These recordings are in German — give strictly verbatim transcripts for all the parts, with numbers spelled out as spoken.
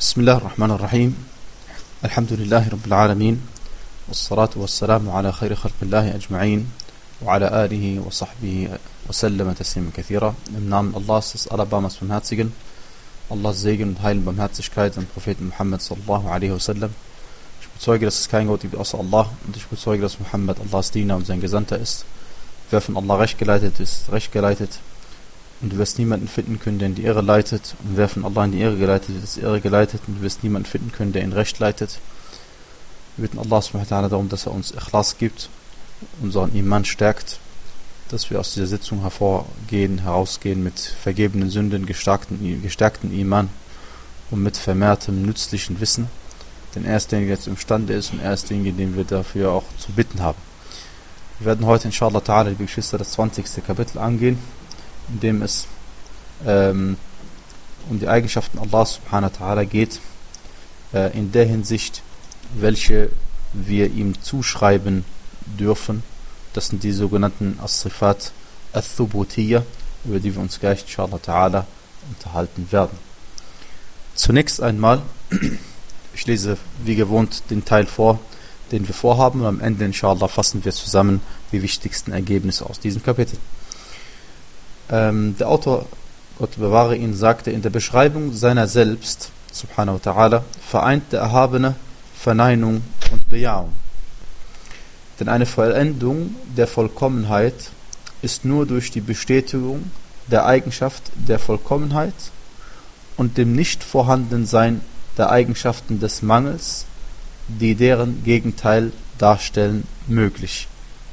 بسم الله الرحمن الرحيم الحمد لله رب العالمين والصلاة والسلام على خير خلق الله أجمعين وعلى آله وصحبه وسلم تسليما كثيرا. Im Namen Allahs, des Alabamas Barmherzigen, Allahs Segen und Heil und Barmherzigkeit am Propheten Muhammad sallallahu alaihi wasallam. Ich bezeuge, dass es kein Gott gibt außer Allah, und ich bezeuge, dass Muhammad Allahs Diener und sein Gesandter ist. Wer von Allah recht geleitet ist, recht geleitet, und du wirst niemanden finden können, der in die Irre leitet. Und wer von Allah in die Irre geleitet ist, ist Irre geleitet, und du wirst niemanden finden können, der in Recht leitet. Wir bitten Allah subhanahu wa ta'ala darum, dass er uns Ikhlas gibt, unseren Iman stärkt, dass wir aus dieser Sitzung hervorgehen, herausgehen mit vergebenen Sünden, gestärkten, gestärkten Iman und mit vermehrtem nützlichen Wissen. Denn er ist derjenige, der jetzt imstande ist, und er ist derjenige, den wir dafür auch zu bitten haben. Wir werden heute inshallah ta'ala, liebe Geschwister, das zwanzigste Kapitel angehen, in dem es ähm, um die Eigenschaften Allah subhanahu wa ta'ala geht, äh, in der Hinsicht, welche wir ihm zuschreiben dürfen. Das sind die sogenannten As-Sifat Al-Thubutiyya, über die wir uns gleich inshallah ta'ala unterhalten werden. Zunächst einmal, ich lese wie gewohnt den Teil vor, den wir vorhaben, und am Ende inshallah fassen wir zusammen die wichtigsten Ergebnisse aus diesem Kapitel. Ähm, der Autor, Gott bewahre ihn, sagte in der Beschreibung seiner selbst, subhanahu wa ta'ala, vereint der Erhabene Verneinung und Bejahung. Denn eine Vollendung der Vollkommenheit ist nur durch die Bestätigung der Eigenschaft der Vollkommenheit und dem Nichtvorhandensein der Eigenschaften des Mangels, die deren Gegenteil darstellen, möglich.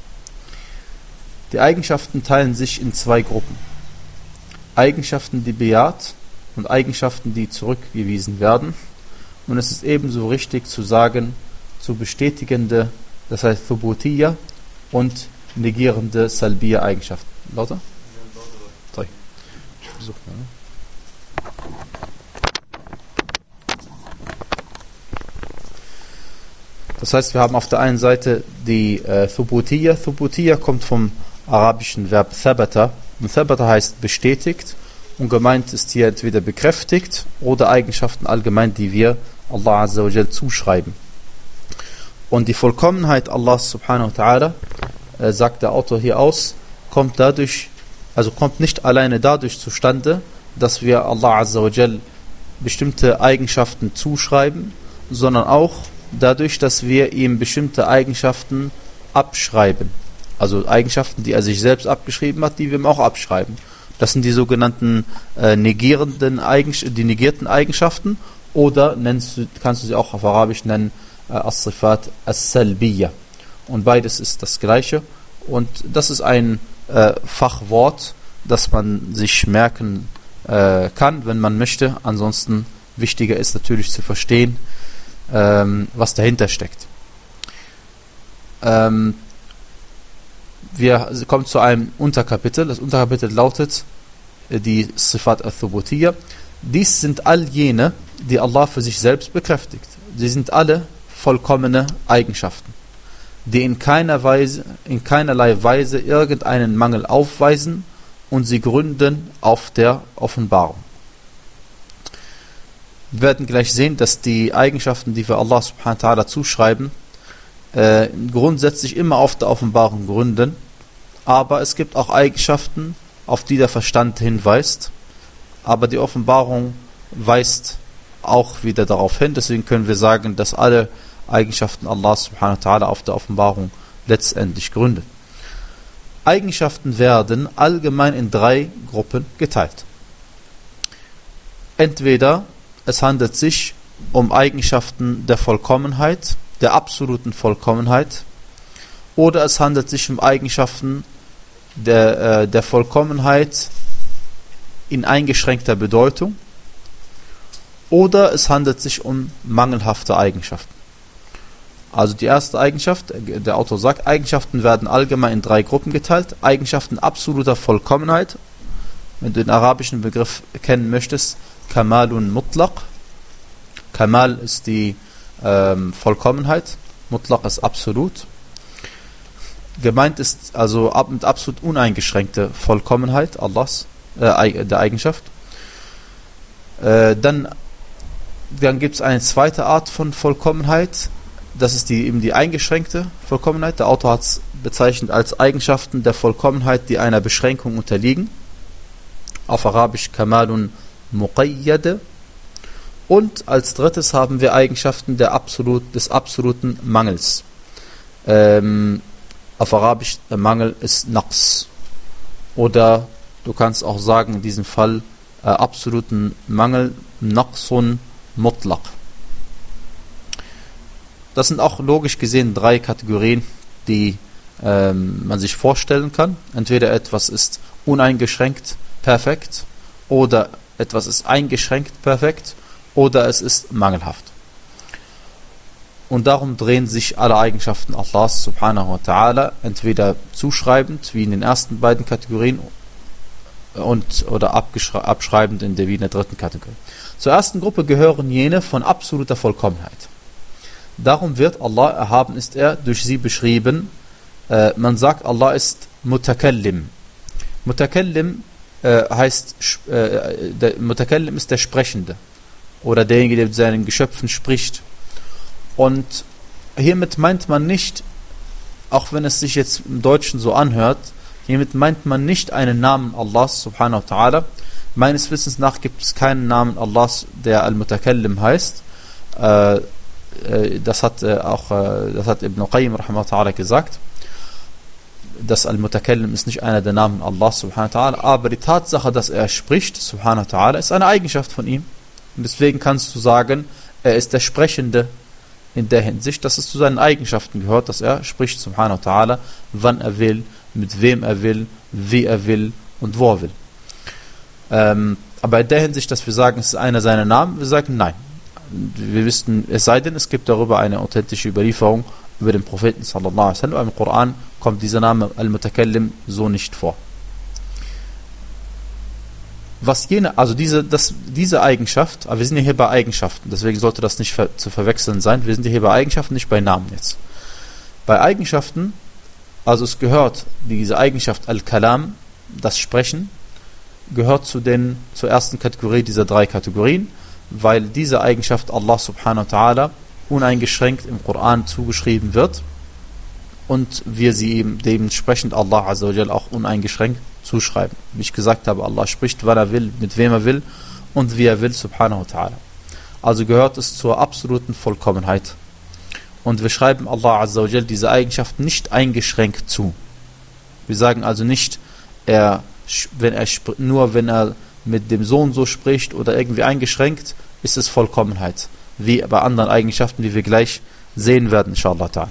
Die Eigenschaften teilen sich in zwei Gruppen. Eigenschaften, die bejaht, und Eigenschaften, die zurückgewiesen werden. Und es ist ebenso richtig zu sagen, zu bestätigende, das heißt Thubutiyya, und negierende Salbiyya Eigenschaften. Lauter? Ja, ich versuche mal. Das heißt, wir haben auf der einen Seite die äh, Thubutiyya. Thubutiyya kommt vom arabischen Verb Thabata. Und Thabata heißt bestätigt, und gemeint ist hier entweder bekräftigt oder Eigenschaften allgemein, die wir Allah Azza wa Jal zuschreiben. Und die Vollkommenheit Allahs subhanahu wa ta'ala, äh, sagt der Autor hier aus, kommt dadurch, also kommt nicht alleine dadurch zustande, dass wir Allah Azza wa Jal bestimmte Eigenschaften zuschreiben, sondern auch dadurch, dass wir ihm bestimmte Eigenschaften abschreiben. Also Eigenschaften, die er sich selbst abgeschrieben hat, die wir ihm auch abschreiben. Das sind die sogenannten äh, negierenden Eigenschaften, die negierten Eigenschaften, oder nennst du, kannst du sie auch auf Arabisch nennen, äh, As-Sifat As-Salbiyya. Und beides ist das Gleiche. Und das ist ein äh, Fachwort, das man sich merken äh, kann, wenn man möchte. Ansonsten wichtiger ist natürlich zu verstehen, ähm, was dahinter steckt. Ähm, Wir kommen zu einem Unterkapitel. Das Unterkapitel lautet die Sifat al-Thubutiyya. Dies sind all jene, die Allah für sich selbst bekräftigt. Sie sind alle vollkommene Eigenschaften, die in keiner Weise, in keinerlei Weise irgendeinen Mangel aufweisen, und sie gründen auf der Offenbarung. Wir werden gleich sehen, dass die Eigenschaften, die wir Allah subhanahu wa ta'ala zuschreiben, äh, grundsätzlich immer auf der Offenbarung gründen. Aber es gibt auch Eigenschaften, auf die der Verstand hinweist. Aber die Offenbarung weist auch wieder darauf hin. Deswegen können wir sagen, dass alle Eigenschaften Allah subhanahu wa ta'ala auf der Offenbarung letztendlich gründen. Eigenschaften werden allgemein in drei Gruppen geteilt. Entweder es handelt sich um Eigenschaften der Vollkommenheit, der absoluten Vollkommenheit, oder es handelt sich um Eigenschaften der, äh, der Vollkommenheit in eingeschränkter Bedeutung, oder es handelt sich um mangelhafte Eigenschaften. Also die erste Eigenschaft, der Autor sagt, Eigenschaften werden allgemein in drei Gruppen geteilt. Eigenschaften absoluter Vollkommenheit, wenn du den arabischen Begriff kennen möchtest, Kamalun Mutlaq. Kamal ist die ähm, Vollkommenheit, Mutlaq ist absolut. Gemeint ist also ab mit absolut uneingeschränkte Vollkommenheit Allahs, äh, der Eigenschaft. Äh, dann Dann gibt es eine zweite Art von Vollkommenheit, das ist die, eben die eingeschränkte Vollkommenheit. Der Autor hat es bezeichnet als Eigenschaften der Vollkommenheit, die einer Beschränkung unterliegen. Auf Arabisch Kamalun Muqayyade. Und als drittes haben wir Eigenschaften der absolut, des absoluten Mangels. Ähm, auf Arabisch der Mangel ist Naqs. Oder du kannst auch sagen in diesem Fall äh, absoluten Mangel Naqsun Mutlaq. Das sind auch logisch gesehen drei Kategorien, die ähm, man sich vorstellen kann. Entweder etwas ist uneingeschränkt perfekt oder etwas ist eingeschränkt perfekt oder es ist mangelhaft. Und darum drehen sich alle Eigenschaften Allahs subhanahu wa ta'ala entweder zuschreibend, wie in den ersten beiden Kategorien, und oder abschreibend in der, wie in der dritten Kategorie. Zur ersten Gruppe gehören jene von absoluter Vollkommenheit. Darum wird Allah, erhaben ist er, durch sie beschrieben. Äh, man sagt, Allah ist Mutakallim. Mutakallim äh, heißt, äh, der Mutakallim ist der Sprechende oder derjenige, der mit seinen Geschöpfen spricht. Und hiermit meint man nicht, auch wenn es sich jetzt im Deutschen so anhört, hiermit meint man nicht einen Namen Allahs subhanahu wa ta'ala. Meines Wissens nach gibt es keinen Namen Allahs, der Al-Mutakallim heißt. Äh, Das hat äh, auch äh, das hat Ibn Qayyim rahimahullah gesagt, dass Al-Mutakallim ist nicht einer der Namen Allah subhanahu wa ta'ala, aber die Tatsache, dass er spricht subhanahu wa ta'ala, ist eine Eigenschaft von ihm. Und deswegen kannst du sagen, er ist der Sprechende in der Hinsicht, dass es zu seinen Eigenschaften gehört, dass er spricht subhanahu wa ta'ala, wann er will, mit wem er will, wie er will und wo er will. Ähm, aber in der Hinsicht, dass wir sagen, es ist einer seiner Namen, wir sagen nein. Wir wissen, es sei denn, es gibt darüber eine authentische Überlieferung über den Propheten sallallahu alaihi wasallam. Im Koran kommt dieser Name Al-Mutakallim so nicht vor. Was jene, also diese, das, diese Eigenschaft, aber wir sind ja hier bei Eigenschaften, deswegen sollte das nicht ver, zu verwechseln sein. Wir sind ja hier bei Eigenschaften, nicht bei Namen jetzt. Bei Eigenschaften, also es gehört diese Eigenschaft Al-Kalam, das Sprechen, gehört zu den, zur ersten Kategorie dieser drei Kategorien, weil diese Eigenschaft Allah subhanahu wa ta'ala uneingeschränkt im Koran zugeschrieben wird und wir sie eben dementsprechend Allah azza wa jal auch uneingeschränkt zuschreiben. Wie ich gesagt habe, Allah spricht, wann er will, mit wem er will und wie er will, subhanahu wa ta'ala. Also gehört es zur absoluten Vollkommenheit. Und wir schreiben Allah azza wa jal diese Eigenschaft nicht eingeschränkt zu. Wir sagen also nicht, er, wenn er nur wenn er mit dem Sohn so spricht oder irgendwie eingeschränkt, ist es Vollkommenheit. Wie bei anderen Eigenschaften, die wir gleich sehen werden, inshallah ta'ala.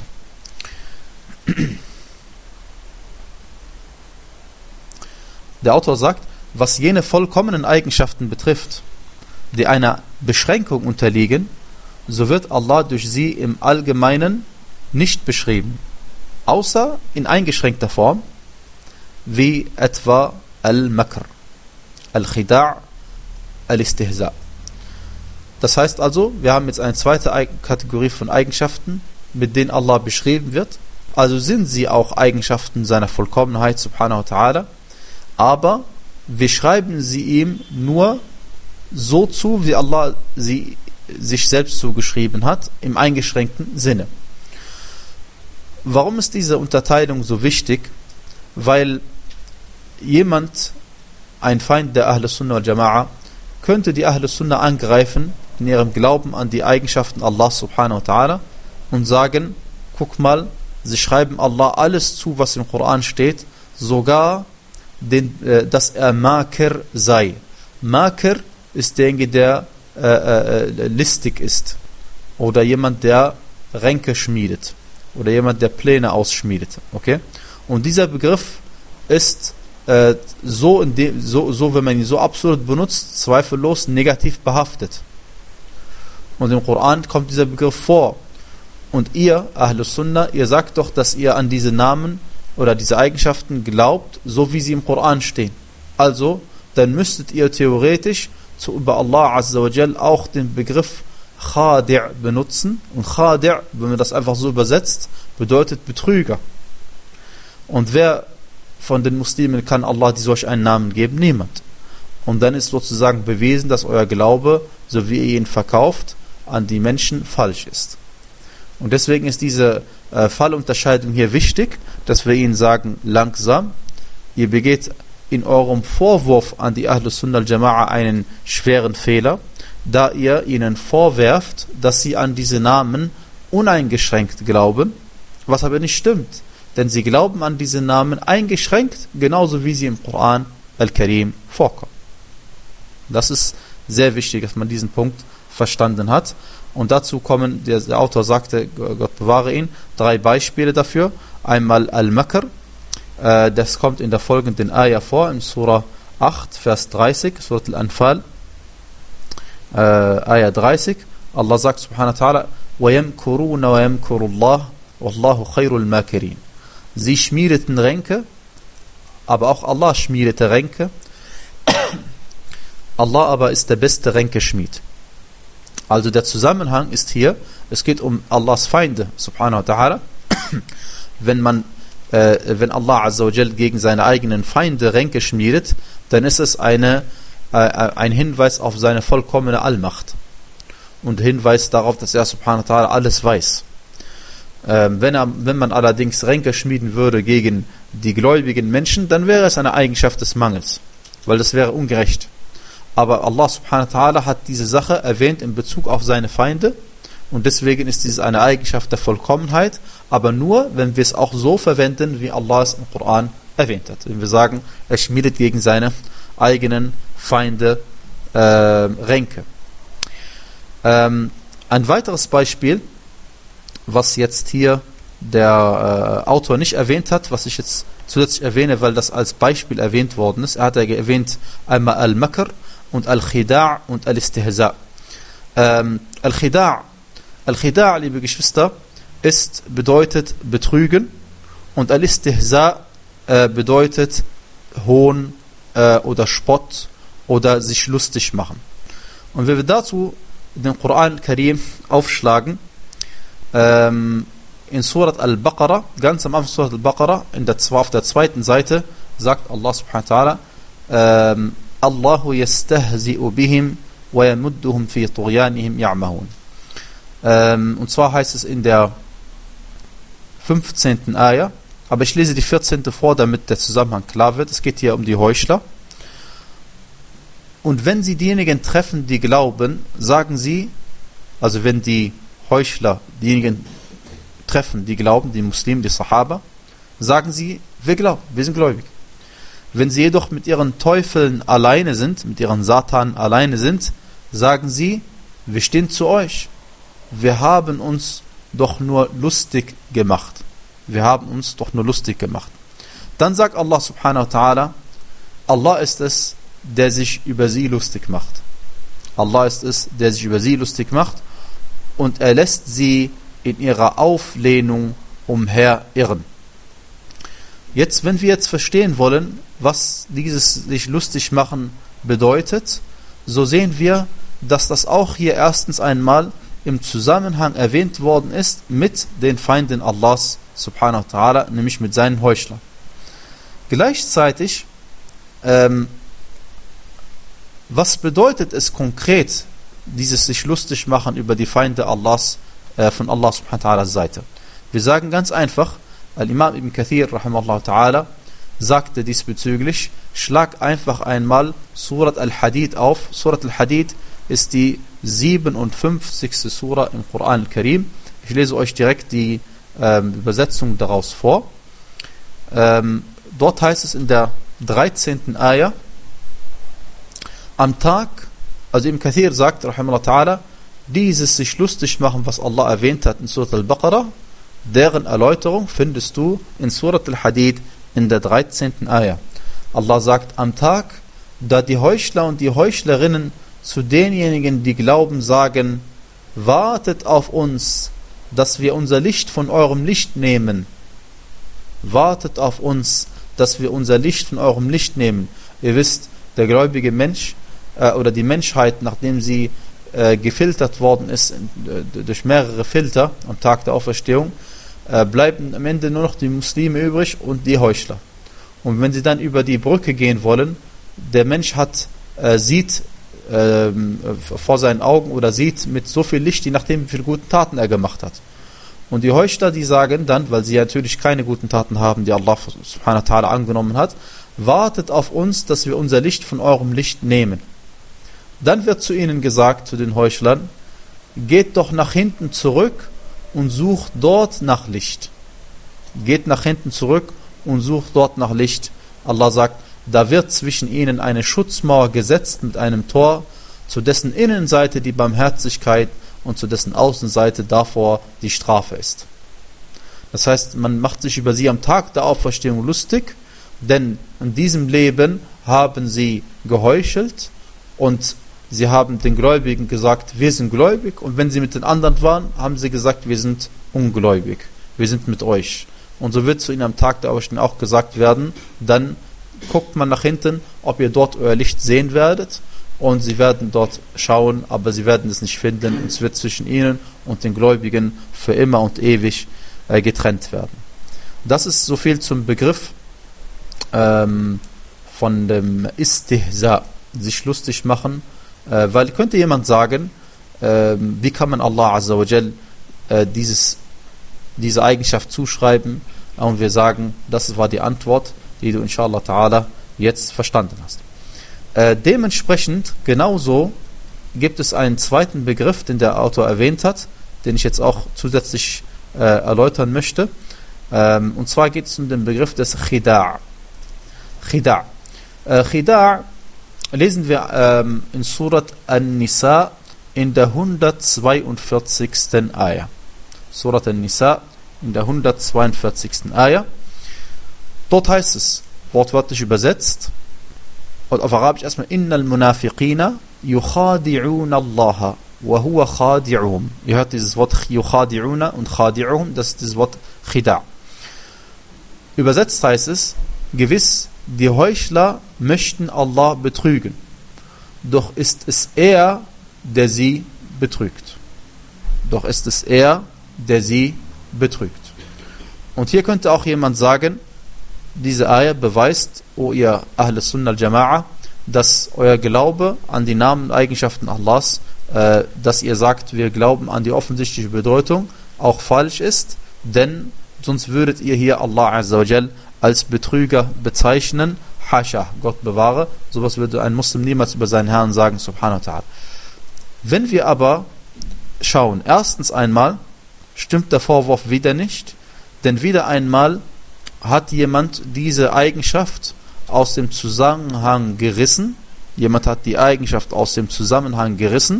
Der Autor sagt, was jene vollkommenen Eigenschaften betrifft, die einer Beschränkung unterliegen, so wird Allah durch sie im Allgemeinen nicht beschrieben, außer in eingeschränkter Form, wie etwa Al-Makr, Al-Khida', Al-Istihza'. Das heißt also, wir haben jetzt eine zweite Kategorie von Eigenschaften, mit denen Allah beschrieben wird. Also sind sie auch Eigenschaften seiner Vollkommenheit, subhanahu wa ta'ala, aber wir schreiben sie ihm nur so zu, wie Allah sie sich selbst zugeschrieben hat, im eingeschränkten Sinne. Warum ist diese Unterteilung so wichtig? Weil jemand, ein Feind der Ahl Sunnah wal Jama'a, könnte die Ahl Sunnah angreifen in ihrem Glauben an die Eigenschaften Allah subhanahu wa ta'ala und sagen, guck mal, sie schreiben Allah alles zu, was im Koran steht, sogar den, äh, dass er Makir sei. Makir ist derjenige, der äh, äh, listig ist oder jemand, der Ränke schmiedet oder jemand, der Pläne ausschmiedet. Okay? Und dieser Begriff ist äh, so, in dem, so, so, wenn man ihn so absolut benutzt, zweifellos negativ behaftet. Und im Koran kommt dieser Begriff vor. Und ihr, Ahlus Sunnah, ihr sagt doch, dass ihr an diese Namen oder diese Eigenschaften glaubt, so wie sie im Koran stehen. Also, dann müsstet ihr theoretisch zu über Allah Azza wa Jal auch den Begriff Khadi' benutzen. Und Khadi', wenn man das einfach so übersetzt, bedeutet Betrüger. Und wer von den Muslimen kann Allah solch einen Namen geben? Niemand. und dann ist sozusagen bewiesen, dass euer Glaube, so wie ihr ihn verkauft, an die Menschen falsch ist. Und deswegen ist diese äh, Fallunterscheidung hier wichtig, dass wir ihnen sagen, langsam, ihr begeht in eurem Vorwurf an die Ahlus Sunnah al-Jama'a einen schweren Fehler, da ihr ihnen vorwerft, dass sie an diese Namen uneingeschränkt glauben, was aber nicht stimmt. Denn sie glauben an diese Namen eingeschränkt, genauso wie sie im Koran al-Karim vorkommen. Das ist sehr wichtig, dass man diesen Punkt verstanden hat. Und dazu kommen, der, der Autor sagte, Gott bewahre ihn, drei Beispiele dafür. Einmal Al-Makr, äh, das kommt in der folgenden Ayah vor, in Surah acht, Vers dreißig, Surah Al-Anfal, äh, Ayah dreißig. Allah sagt subhanahu wa ta'ala, وَيَمْكُرُونَ وَيَمْكُرُ اللَّهُ وَاللَّهُ خَيْرُ الْمَاكِرِينَ. Sie schmiedeten Ränke, aber auch Allah schmiedete Ränke. Allah aber ist der beste Ränkeschmied. Also der Zusammenhang ist hier, es geht um Allahs Feinde, subhanahu wa ta'ala. Wenn man, äh, wenn Allah azza wa jal gegen seine eigenen Feinde Ränke schmiedet, dann ist es eine, äh, ein Hinweis auf seine vollkommene Allmacht. Und Hinweis darauf, dass er subhanahu wa ta'ala alles weiß. Ähm, wenn, er, wenn man allerdings Ränke schmieden würde gegen die gläubigen Menschen, dann wäre es eine Eigenschaft des Mangels, weil das wäre ungerecht. Aber Allah subhanahu wa ta'ala hat diese Sache erwähnt in Bezug auf seine Feinde und deswegen ist dies eine Eigenschaft der Vollkommenheit, aber nur, wenn wir es auch so verwenden, wie Allah es im Koran erwähnt hat. Wenn wir sagen, er schmiedet gegen seine eigenen Feinde äh, Ränke. Ähm, ein weiteres Beispiel, was jetzt hier der äh, Autor nicht erwähnt hat, was ich jetzt zusätzlich erwähne, weil das als Beispiel erwähnt worden ist. Er hat ja erwähnt einmal Al-Makr und Al-Khida' und Al-Istihza'. Ähm, Al-Khida', Al-Khida', liebe Geschwister, ist, bedeutet Betrügen und Al-Istihza' äh, bedeutet Hohn äh, oder Spott oder sich lustig machen. Und wenn wir dazu den Koran al-Karim aufschlagen, ähm, in Surat al-Baqarah, ganz am Anfang Surat al-Baqarah, in der, auf der zweiten Seite, sagt Allah subhanahu wa ta'ala, ähm, Allahu yastahzi'u bihim wa yamudduhum fi tughyanihim ya'mahun. Ähm, und zwar heißt es in der fünfzehnten Ayah, aber ich lese die vierzehnte vor, damit der Zusammenhang klar wird. Es geht hier um die Heuchler. Und wenn sie diejenigen treffen, die glauben, sagen sie, also wenn die Heuchler diejenigen treffen, die glauben, die Muslimen, die Sahaba, sagen sie, wir glauben, wir sind gläubig. Wenn sie jedoch mit ihren Teufeln alleine sind, mit ihren Satan alleine sind, sagen sie, wir stehen zu euch. Wir haben uns doch nur lustig gemacht. Wir haben uns doch nur lustig gemacht. Dann sagt Allah subhanahu wa ta'ala, Allah ist es, der sich über sie lustig macht. Allah ist es, der sich über sie lustig macht und er lässt sie in ihrer Auflehnung umherirren. Jetzt, wenn wir jetzt verstehen wollen, was dieses sich lustig machen bedeutet, so sehen wir, dass das auch hier erstens einmal im Zusammenhang erwähnt worden ist mit den Feinden Allahs subhanahu wa ta'ala, nämlich mit seinen Heuchlern. Gleichzeitig ähm, was bedeutet es konkret, dieses sich lustig machen über die Feinde Allahs, äh, von Allah subhanahu wa ta'ala Seite? Wir sagen ganz einfach, Al-Imam Ibn Kathir rahimahullah ta'ala sagte diesbezüglich, schlag einfach einmal Surat Al-Hadid auf. Surat Al-Hadid ist die siebenundfünfzigste Sura im Koran al-Karim. Ich lese euch direkt die ähm, Übersetzung daraus vor. Ähm, dort heißt es in der dreizehnten Ayah, am Tag, also Ibn Kathir sagt, rahimahullah ta'ala, dieses sich lustig machen, was Allah erwähnt hat in Surat al-Baqarah, deren Erläuterung findest du in Surat al-Hadid in der dreizehnten Ayah. Allah sagt, am Tag, da die Heuchler und die Heuchlerinnen zu denjenigen, die glauben, sagen, wartet auf uns, dass wir unser Licht von eurem Licht nehmen. Wartet auf uns, dass wir unser Licht von eurem Licht nehmen. Ihr wisst, der gläubige Mensch äh, oder die Menschheit, nachdem sie äh, gefiltert worden ist äh, durch mehrere Filter am Tag der Auferstehung, äh, bleiben am Ende nur noch die Muslime übrig und die Heuchler. Und wenn sie dann über die Brücke gehen wollen, der Mensch hat äh, sieht äh, vor seinen Augen oder sieht mit so viel Licht, je nachdem wie viele gute Taten er gemacht hat. Und die Heuchler, die sagen dann, weil sie natürlich keine guten Taten haben, die Allah subhanahu wa ta'ala angenommen hat, wartet auf uns, dass wir unser Licht von eurem Licht nehmen. Dann wird zu ihnen gesagt, zu den Heuchlern, geht doch nach hinten zurück und sucht dort nach Licht. Geht nach hinten zurück und sucht dort nach Licht. Allah sagt, da wird zwischen ihnen eine Schutzmauer gesetzt mit einem Tor, zu dessen Innenseite die Barmherzigkeit und zu dessen Außenseite davor die Strafe ist. Das heißt, man macht sich über sie am Tag der Auferstehung lustig, denn in diesem Leben haben sie geheuchelt und sie haben den Gläubigen gesagt, wir sind gläubig, und wenn sie mit den anderen waren, haben sie gesagt, wir sind ungläubig, wir sind mit euch. Und so wird zu ihnen am Tag der Auferstehung auch gesagt werden, dann guckt man nach hinten, ob ihr dort euer Licht sehen werdet, und sie werden dort schauen, aber sie werden es nicht finden, und es wird zwischen ihnen und den Gläubigen für immer und ewig äh, getrennt werden. Das ist so viel zum Begriff ähm, von dem Istihza, sich lustig machen, äh, weil könnte jemand sagen, äh, wie kann man Allah Azza wa Jal äh, dieses, diese Eigenschaft zuschreiben, und wir sagen, das war die Antwort, die du inshallah ta'ala jetzt verstanden hast. Äh, dementsprechend, genauso gibt es einen zweiten Begriff, den der Autor erwähnt hat, den ich jetzt auch zusätzlich äh, erläutern möchte. Ähm, und zwar geht es um den Begriff des Khida'. Khida'. Äh, Khida' lesen wir ähm, in Surat An-Nisa in der hundertzweiundvierzigsten Ayah. Surat An-Nisa in der hundertzweiundvierzigsten Ayah. Dort heißt es, wortwörtlich übersetzt, und auf Arabisch erstmal, Innal Munafiqina yukhadi'una Allah wa huwa khadi'uhum. Ihr hört dieses Wort yukhadi'una und khadi'uhum, das ist das Wort Khida'. Übersetzt heißt es, gewiss, die Heuchler möchten Allah betrügen, doch ist es er, der sie betrügt. Doch ist es er, der sie betrügt. Und hier könnte auch jemand sagen, diese Ayah beweist, o ihr Ahl Sunnah al-Jama'a, dass euer Glaube an die Namen und Eigenschaften Allahs, äh, dass ihr sagt, wir glauben an die offensichtliche Bedeutung, auch falsch ist, denn sonst würdet ihr hier Allah Azza wa Jal als Betrüger bezeichnen. Hasha, Gott bewahre, sowas würde ein Muslim niemals über seinen Herrn sagen, subhanahu wa ta'ala. Wenn wir aber schauen, erstens einmal stimmt der Vorwurf wieder nicht, denn wieder einmal hat jemand diese Eigenschaft aus dem Zusammenhang gerissen. Jemand hat die Eigenschaft aus dem Zusammenhang gerissen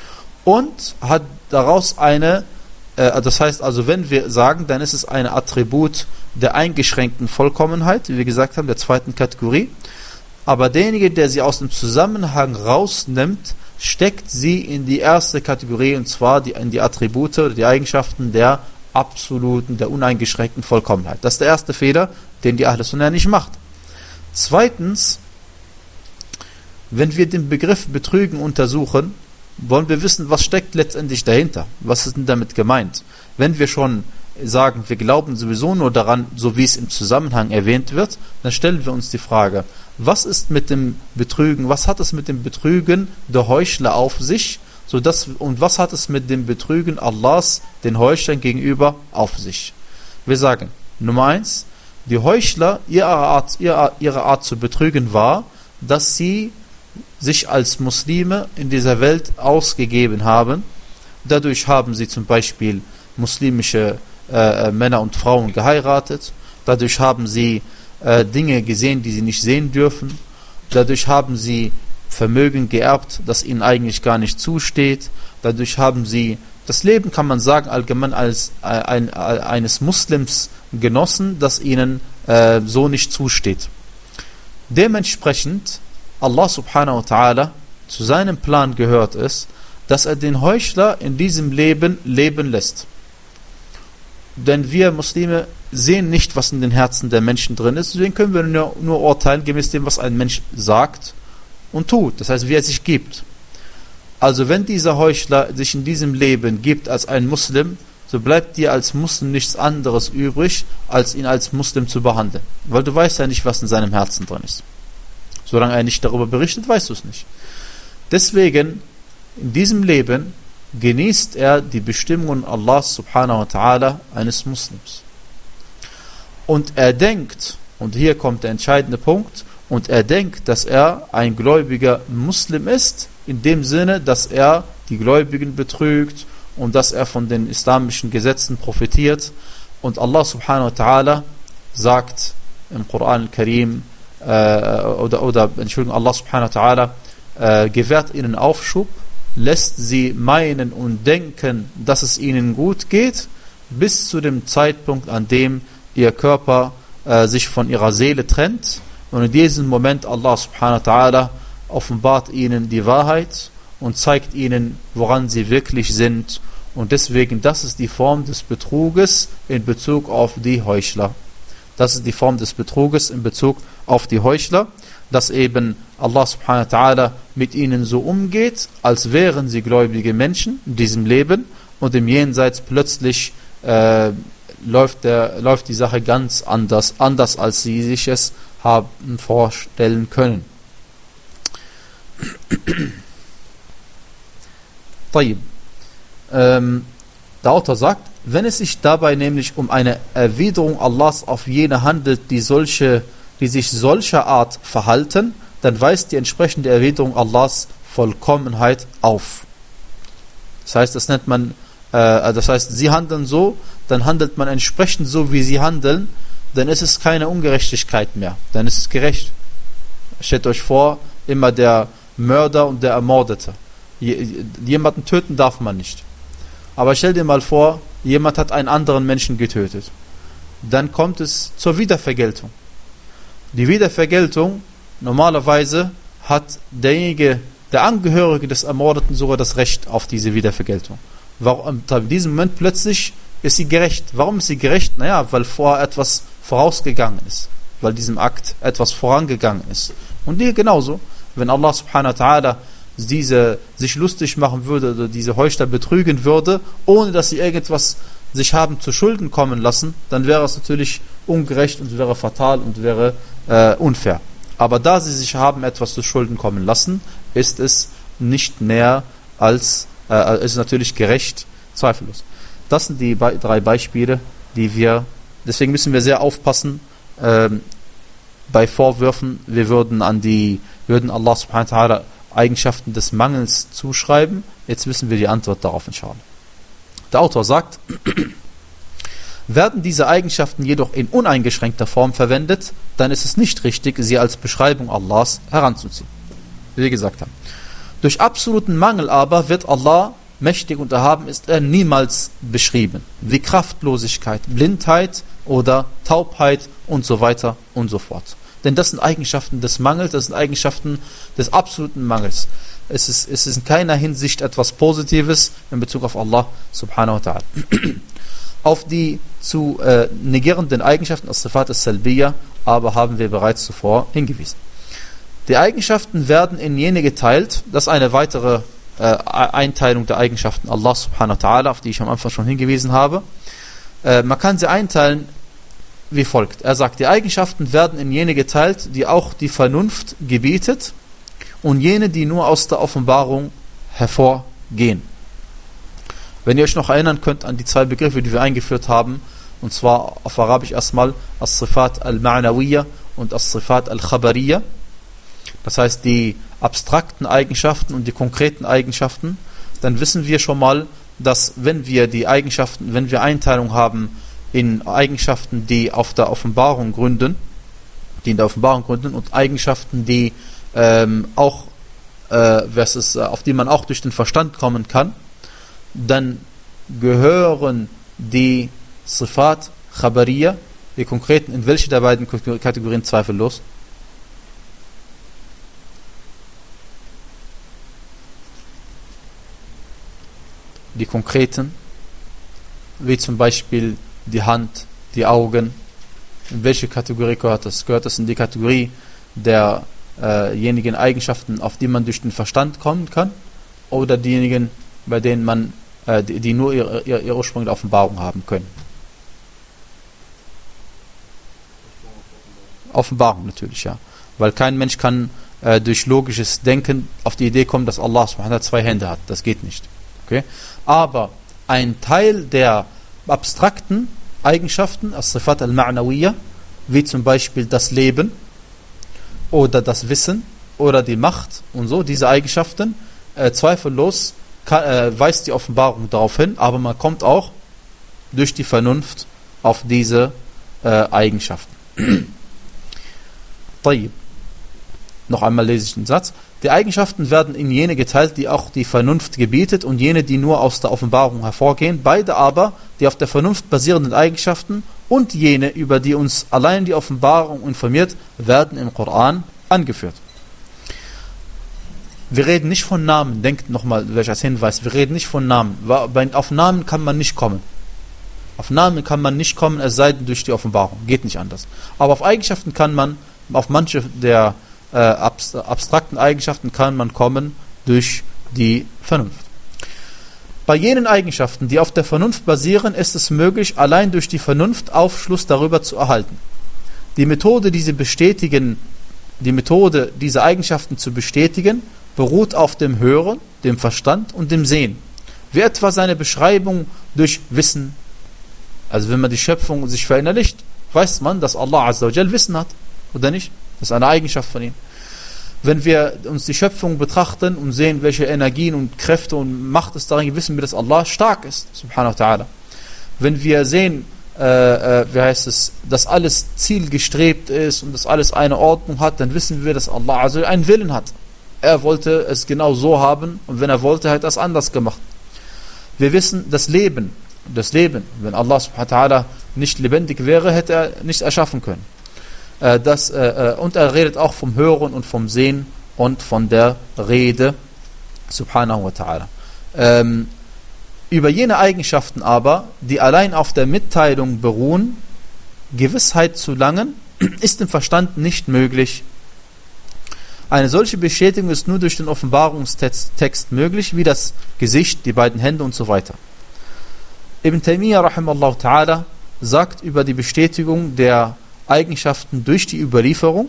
und hat daraus eine, äh, das heißt also, wenn wir sagen, dann ist es ein Attribut der eingeschränkten Vollkommenheit, wie wir gesagt haben, der zweiten Kategorie. Aber derjenige, der sie aus dem Zusammenhang rausnimmt, steckt sie in die erste Kategorie, und zwar die, in die Attribute oder die Eigenschaften der absoluten, der uneingeschränkten Vollkommenheit. Das ist der erste Fehler, den die Ahl Sunnah nicht macht. Zweitens, wenn wir den Begriff Betrügen untersuchen, wollen wir wissen, was steckt letztendlich dahinter. Was ist denn damit gemeint? Wenn wir schon sagen, wir glauben sowieso nur daran, so wie es im Zusammenhang erwähnt wird, dann stellen wir uns die Frage, was ist mit dem Betrügen, was hat es mit dem Betrügen der Heuchler auf sich, so dass, und was hat es mit dem Betrügen Allahs den Heuchlern gegenüber auf sich? Wir sagen, Nummer eins, die Heuchler, ihre Art, ihre, ihre Art zu betrügen war, dass sie sich als Muslime in dieser Welt ausgegeben haben. Dadurch haben sie zum Beispiel muslimische äh, Männer und Frauen geheiratet. Dadurch haben sie äh, Dinge gesehen, die sie nicht sehen dürfen. Dadurch haben sie Vermögen geerbt, das ihnen eigentlich gar nicht zusteht. Dadurch haben sie das Leben, kann man sagen, allgemein als äh, ein, äh, eines Muslims genossen, das ihnen äh, so nicht zusteht. Dementsprechend, Allah subhanahu wa ta'ala, zu seinem Plan gehört es, dass er den Heuchler in diesem Leben leben lässt. Denn wir Muslime sehen nicht, was in den Herzen der Menschen drin ist, deswegen können wir nur, nur urteilen, gemäß dem, was ein Mensch sagt und tut, das heißt, wie er sich gibt. Also wenn dieser Heuchler sich in diesem Leben gibt als ein Muslim, so bleibt dir als Muslim nichts anderes übrig, als ihn als Muslim zu behandeln. Weil du weißt ja nicht, was in seinem Herzen drin ist. Solange er nicht darüber berichtet, weißt du es nicht. Deswegen, in diesem Leben genießt er die Bestimmungen Allahs subhanahu wa ta'ala eines Muslims. Und er denkt, und hier kommt der entscheidende Punkt, und er denkt, dass er ein gläubiger Muslim ist, in dem Sinne, dass er die Gläubigen betrügt und dass er von den islamischen Gesetzen profitiert. Und Allah subhanahu wa ta'ala sagt im Koran al-Karim, äh, oder, oder, Entschuldigung, Allah subhanahu wa ta'ala äh, gewährt ihnen Aufschub, lässt sie meinen und denken, dass es ihnen gut geht, bis zu dem Zeitpunkt, an dem ihr Körper äh, sich von ihrer Seele trennt. Und in diesem Moment Allah subhanahu wa ta'ala offenbart ihnen die Wahrheit und zeigt ihnen, woran sie wirklich sind. Und deswegen, das ist die Form des Betruges in Bezug auf die Heuchler. Das ist die Form des Betruges in Bezug auf die Heuchler, dass eben Allah subhanahu wa ta'ala mit ihnen so umgeht, als wären sie gläubige Menschen in diesem Leben, und im Jenseits plötzlich äh, läuft, der, läuft die Sache ganz anders, anders als sie sich es haben vorstellen können. ähm, der Autor sagt, wenn es sich dabei nämlich um eine Erwiderung Allahs auf jene handelt, die, solche, die sich solcher Art verhalten, dann weist die entsprechende Erwiderung Allahs Vollkommenheit auf. Das heißt, das nennt man, äh, das heißt, sie handeln so, dann handelt man entsprechend so, wie sie handeln, dann ist es keine Ungerechtigkeit mehr, dann ist es gerecht. Stellt euch vor, immer der Mörder und der Ermordete. Jemanden töten darf man nicht. Aber stell dir mal vor, jemand hat einen anderen Menschen getötet. Dann kommt es zur Wiedervergeltung. Die Wiedervergeltung, normalerweise hat derjenige, der Angehörige des Ermordeten sogar das Recht auf diese Wiedervergeltung. Warum, in diesem Moment plötzlich ist sie gerecht. Warum ist sie gerecht? Naja, weil vorher etwas vorausgegangen ist. Weil diesem Akt etwas vorangegangen ist. Und hier genauso, wenn Allah subhanahu wa ta'ala diese sich lustig machen würde oder diese Heuchler betrügen würde, ohne dass sie irgendwas sich haben zu Schulden kommen lassen, dann wäre es natürlich ungerecht und wäre fatal und wäre äh, unfair. Aber da sie sich haben etwas zu Schulden kommen lassen, ist es nicht mehr als, äh, ist natürlich gerecht, zweifellos. Das sind die be- drei Beispiele, die wir, deswegen müssen wir sehr aufpassen, ähm, bei Vorwürfen, wir würden an die, würden Allah subhanahu wa ta'ala Eigenschaften des Mangels zuschreiben. Jetzt wissen wir die Antwort darauf, inshallah. Der Autor sagt, werden diese Eigenschaften jedoch in uneingeschränkter Form verwendet, dann ist es nicht richtig, sie als Beschreibung Allahs heranzuziehen. Wie wir gesagt haben. Durch absoluten Mangel aber wird Allah, mächtig und erhaben ist er, niemals beschrieben. Wie Kraftlosigkeit, Blindheit oder Taubheit und so weiter und so fort. Denn das sind Eigenschaften des Mangels, das sind Eigenschaften des absoluten Mangels. Es ist, es ist in keiner Hinsicht etwas Positives in Bezug auf Allah subhanahu wa ta'ala. Auf die zu äh, negierenden Eigenschaften als Sifat al-Salbiyya aber haben wir bereits zuvor hingewiesen. Die Eigenschaften werden in jene geteilt, das ist eine weitere äh, Einteilung der Eigenschaften Allah subhanahu wa ta'ala, auf die ich am Anfang schon hingewiesen habe. Äh, man kann sie einteilen wie folgt. Er sagt, die Eigenschaften werden in jene geteilt, die auch die Vernunft gebietet, und jene, die nur aus der Offenbarung hervorgehen. Wenn ihr euch noch erinnern könnt an die zwei Begriffe, die wir eingeführt haben, und zwar auf Arabisch erstmal As-Sifat al-Ma'nawiyya und As-Sifat al-Khabariyya, das heißt die abstrakten Eigenschaften und die konkreten Eigenschaften, dann wissen wir schon mal, dass wenn wir die Eigenschaften, wenn wir Einteilung haben in Eigenschaften, die auf der Offenbarung gründen, die in der Offenbarung gründen, und Eigenschaften, die ähm, auch, äh, was ist, auf die man auch durch den Verstand kommen kann, dann gehören die Sifat Khabariyya, die konkreten, in welche der beiden Kategorien zweifellos? Die konkreten, wie zum Beispiel die Hand, die Augen. In welche Kategorie gehört das? Gehört das in die Kategorie derjenigen äh Eigenschaften, auf die man durch den Verstand kommen kann? Oder diejenigen, bei denen man, äh, die, die nur ihre, ihre, ihre Ursprung der Offenbarung haben können? Offenbarung natürlich, ja. Weil kein Mensch kann äh, durch logisches Denken auf die Idee kommen, dass Allah subhanahu wa ta'ala zwei Hände hat. Das geht nicht. Okay? Aber ein Teil der abstrakten Eigenschaften, as-Sifat al-Ma'nawiyya, wie zum Beispiel das Leben oder das Wissen oder die Macht und so, diese Eigenschaften, äh, zweifellos kann, äh, weist die Offenbarung darauf hin, aber man kommt auch durch die Vernunft auf diese äh, Eigenschaften. Noch einmal lese ich den Satz. Die Eigenschaften werden in jene geteilt, die auch die Vernunft gebietet, und jene, die nur aus der Offenbarung hervorgehen. Beide aber, die auf der Vernunft basierenden Eigenschaften und jene, über die uns allein die Offenbarung informiert, werden im Koran angeführt. Wir reden nicht von Namen. Denkt nochmal, welches Hinweis. Wir reden nicht von Namen. Auf Namen kann man nicht kommen. Auf Namen kann man nicht kommen, es sei denn durch die Offenbarung. Geht nicht anders. Aber auf Eigenschaften kann man, auf manche der äh, abstrakten Eigenschaften kann man kommen durch die Vernunft. Bei jenen Eigenschaften, die auf der Vernunft basieren, ist es möglich, allein durch die Vernunft Aufschluss darüber zu erhalten. Die Methode, diese bestätigen, die Methode, diese Eigenschaften zu bestätigen, beruht auf dem Hören, dem Verstand und dem Sehen. Wie etwa seine Beschreibung durch Wissen. Also wenn man die Schöpfung sich verinnerlicht, weiß man, dass Allah Azza wa Jal Wissen hat. Oder nicht? Das ist eine Eigenschaft von ihm. Wenn wir uns die Schöpfung betrachten und sehen, welche Energien und Kräfte und Macht es darin, wissen wir, dass Allah stark ist, subhanahu wa ta'ala. Wenn wir sehen, äh, äh, wie heißt es, dass alles zielgestrebt ist und dass alles eine Ordnung hat, dann wissen wir, dass Allah Azza wa Jal einen Willen hat. Er wollte es genau so haben, und wenn er wollte, hat er es anders gemacht. Wir wissen, das Leben, das Leben, wenn Allah subhanahu wa ta'ala nicht lebendig wäre, hätte er nicht erschaffen können. Äh, das, äh, und er redet auch vom Hören und vom Sehen und von der Rede, subhanahu wa ta'ala. Ähm, über jene Eigenschaften aber, die allein auf der Mitteilung beruhen, Gewissheit zu langen, ist im Verstand nicht möglich. Eine solche Bestätigung ist nur durch den Offenbarungstext möglich, wie das Gesicht, die beiden Hände und so weiter. Ibn Taymiyyah rahimallahu ta'ala sagt über die Bestätigung der Eigenschaften durch die Überlieferung,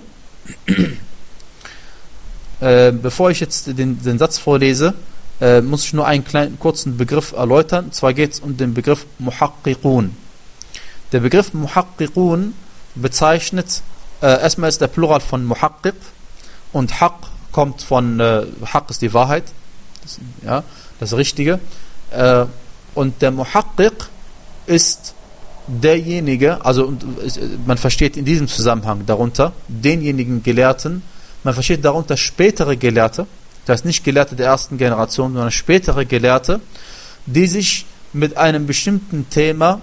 äh, bevor ich jetzt den, den Satz vorlese, äh, muss ich nur einen kleinen kurzen Begriff erläutern. Und zwar geht es um den Begriff Muhaqqiqun. Der Begriff Muhaqqiqun bezeichnet, äh, erstmal ist der Plural von Muhaqqiq, und Haq kommt von, äh, Haq ist die Wahrheit, das, ja, das Richtige. Äh, und der Muhaqqiq ist derjenige, also und, man versteht in diesem Zusammenhang darunter denjenigen Gelehrten, man versteht darunter spätere Gelehrte, das heißt nicht Gelehrte der ersten Generation, sondern spätere Gelehrte, die sich mit einem bestimmten Thema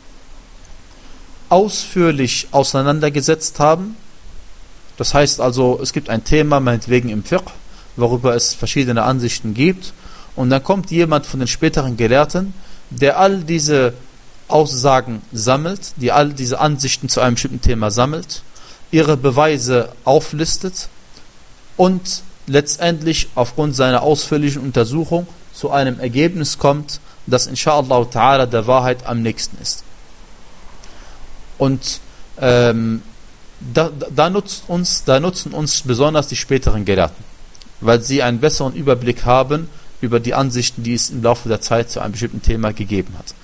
ausführlich auseinandergesetzt haben. Das heißt also, es gibt ein Thema, meinetwegen im Fiqh, worüber es verschiedene Ansichten gibt, und dann kommt jemand von den späteren Gelehrten, der all diese Aussagen sammelt, die all diese Ansichten zu einem bestimmten Thema sammelt, ihre Beweise auflistet und letztendlich aufgrund seiner ausführlichen Untersuchung zu einem Ergebnis kommt, das inshallah ta'ala der Wahrheit am nächsten ist. Und ähm, Da, da, nutzt uns, da nutzen uns besonders die späteren Gelehrten, weil sie einen besseren Überblick haben über die Ansichten, die es im Laufe der Zeit zu einem bestimmten Thema gegeben hat.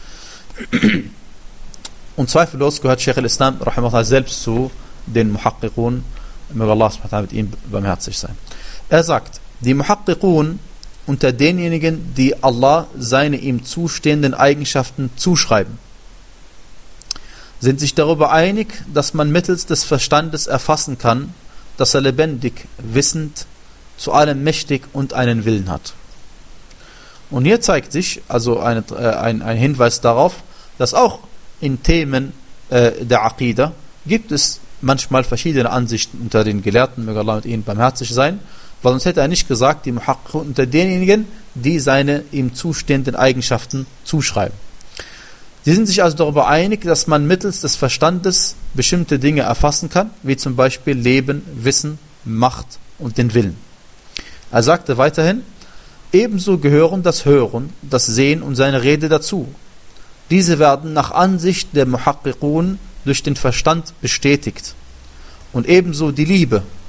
Und zweifellos gehört Sheikh al-Islam rahimahullah selbst zu den Muhaqqiqun, möge Allah subhanahu wa ta'ala mit ihm barmherzig sein. Er sagt, die Muhaqqiqun unter denjenigen, die Allah seine ihm zustehenden Eigenschaften zuschreiben, sind sich darüber einig, dass man mittels des Verstandes erfassen kann, dass er lebendig, wissend, zu allem mächtig und einen Willen hat. Und hier zeigt sich also eine, äh, ein, ein Hinweis darauf, dass auch in Themen äh, der Aqida gibt es manchmal verschiedene Ansichten unter den Gelehrten, möge Allah mit ihnen barmherzig sein, weil sonst hätte er nicht gesagt, die Muhaqqiqun unter denjenigen, die seine ihm zustehenden Eigenschaften zuschreiben. Sie sind sich also darüber einig, dass man mittels des Verstandes bestimmte Dinge erfassen kann, wie zum Beispiel Leben, Wissen, Macht und den Willen. Er sagte weiterhin, ebenso gehören das Hören, das Sehen und seine Rede dazu. Diese werden nach Ansicht der Muhaqqiqun durch den Verstand bestätigt. Und ebenso die Liebe,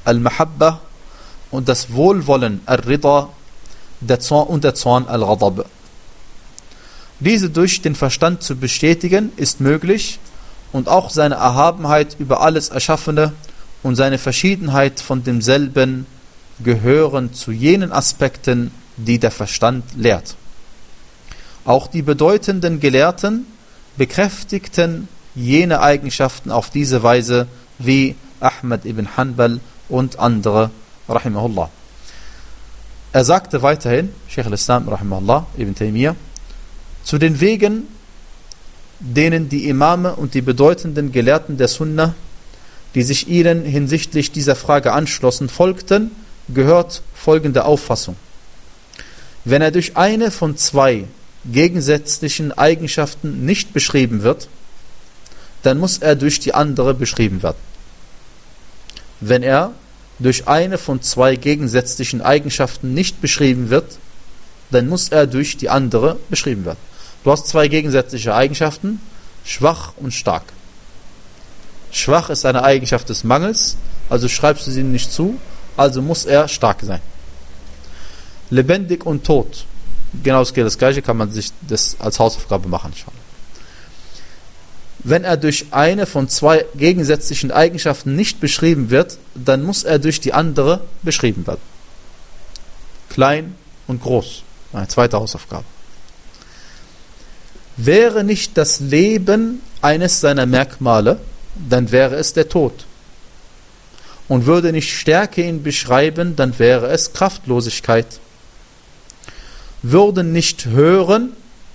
Al-Mahabba und das Wohlwollen, Al-Rida, der Zorn und der Zorn, Al-Ghadab. Diese durch den Verstand zu bestätigen, ist möglich und auch seine Erhabenheit über alles Erschaffene und seine Verschiedenheit von demselben gehören zu jenen Aspekten, die der Verstand lehrt. Auch die bedeutenden Gelehrten bekräftigten jene Eigenschaften auf diese Weise wie Ahmad ibn Hanbal und andere, rahimahullah. Er sagte weiterhin, Sheikh al-Islam, rahimahullah, Ibn Taymiyyah, zu den Wegen, denen die Imame und die bedeutenden Gelehrten der Sunna, die sich ihnen hinsichtlich dieser Frage anschlossen, folgten, gehört folgende Auffassung. Wenn er durch eine von zwei gegensätzlichen Eigenschaften nicht beschrieben wird, dann muss er durch die andere beschrieben werden. Wenn er durch eine von zwei gegensätzlichen Eigenschaften nicht beschrieben wird, dann muss er durch die andere beschrieben werden. Du hast zwei gegensätzliche Eigenschaften, schwach und stark. Schwach ist eine Eigenschaft des Mangels, also schreibst du sie nicht zu, also muss er stark sein. Lebendig und tot, genau das Gleiche, kann man sich das als Hausaufgabe machen. Wenn er durch eine von zwei gegensätzlichen Eigenschaften nicht beschrieben wird, dann muss er durch die andere beschrieben werden. Klein und groß, eine zweite Hausaufgabe. Wäre nicht das Leben eines seiner Merkmale, dann wäre es der Tod. Und würde nicht Stärke ihn beschreiben, dann wäre es Kraftlosigkeit. Würden nicht hören,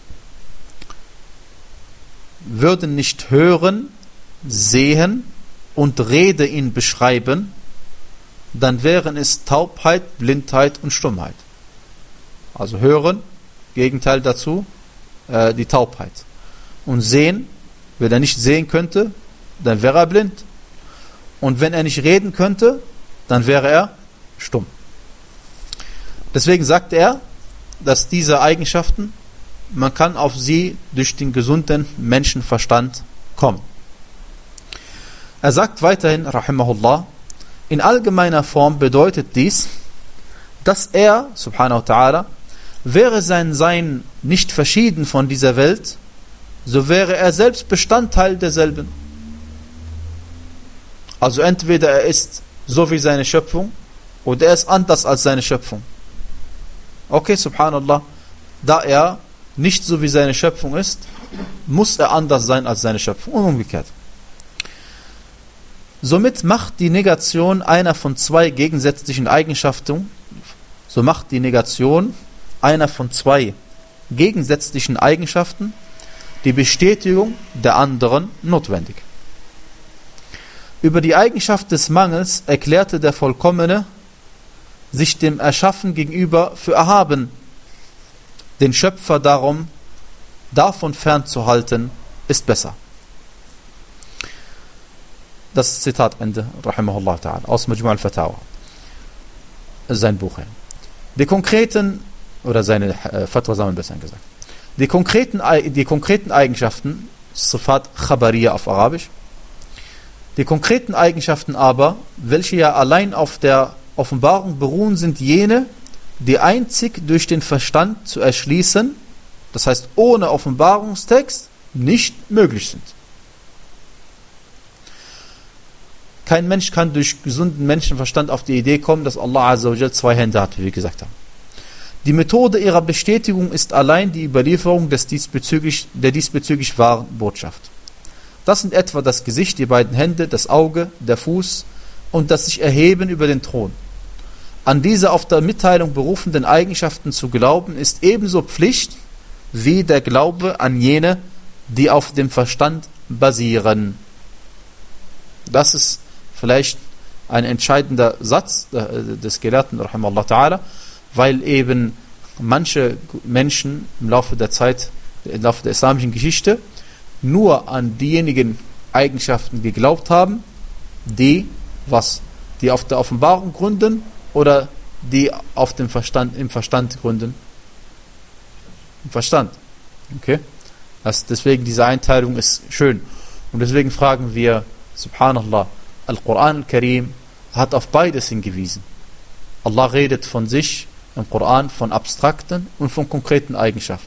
würden nicht hören, sehen und Rede ihn beschreiben, dann wären es Taubheit, Blindheit und Stummheit. Also hören, Gegenteil dazu, äh, die Taubheit. Und sehen, wenn er nicht sehen könnte, dann wäre er blind. Und wenn er nicht reden könnte, dann wäre er stumm. Deswegen sagt er, dass diese Eigenschaften, man kann auf sie durch den gesunden Menschenverstand kommen. Er sagt weiterhin, rahimahullah, in allgemeiner Form bedeutet dies, dass er, subhanahu wa ta'ala, wäre sein Sein nicht verschieden von dieser Welt, so wäre er selbst Bestandteil derselben. Also entweder er ist so wie seine Schöpfung, oder er ist anders als seine Schöpfung. Okay, subhanallah, da er nicht so wie seine Schöpfung ist, muss er anders sein als seine Schöpfung und umgekehrt. Somit macht die Negation einer von zwei gegensätzlichen Eigenschaften, so macht die Negation einer von zwei gegensätzlichen Eigenschaften die Bestätigung der anderen notwendig. Über die Eigenschaft des Mangels erklärte der Vollkommene sich dem Erschaffen gegenüber für erhaben, den Schöpfer darum davon fernzuhalten, ist besser. Das Zitatende, rahimahullah ta'ala, aus Majmu' al-Fatawa. Sein Buch. Die konkreten, oder seine äh, Fatwa sammeln besser gesagt. Die konkreten, die konkreten Eigenschaften, Sifat Khabariya auf Arabisch, die konkreten Eigenschaften aber, welche ja allein auf der Offenbarung beruhen, sind jene, die einzig durch den Verstand zu erschließen, das heißt ohne Offenbarungstext, nicht möglich sind. Kein Mensch kann durch gesunden Menschenverstand auf die Idee kommen, dass Allah Azza wa Jal zwei Hände hat, wie wir gesagt haben. Die Methode ihrer Bestätigung ist allein die Überlieferung des diesbezüglich, der diesbezüglich wahren Botschaft. Das sind etwa das Gesicht, die beiden Hände, das Auge, der Fuß und das sich erheben über den Thron. An diese auf der Mitteilung berufenden Eigenschaften zu glauben, ist ebenso Pflicht wie der Glaube an jene, die auf dem Verstand basieren. Das ist vielleicht ein entscheidender Satz des Gelehrten, rahimahullah ta'ala, weil eben manche Menschen im Laufe der Zeit, im Laufe der islamischen Geschichte, nur an diejenigen Eigenschaften geglaubt haben, die was, die auf der Offenbarung gründen oder die auf dem Verstand, im Verstand gründen. Im Verstand. Okay? Das, deswegen diese Einteilung ist schön. Und deswegen fragen wir, subhanallah, Al-Quran al-Karim hat auf beides hingewiesen. Allah redet von sich im Koran von abstrakten und von konkreten Eigenschaften.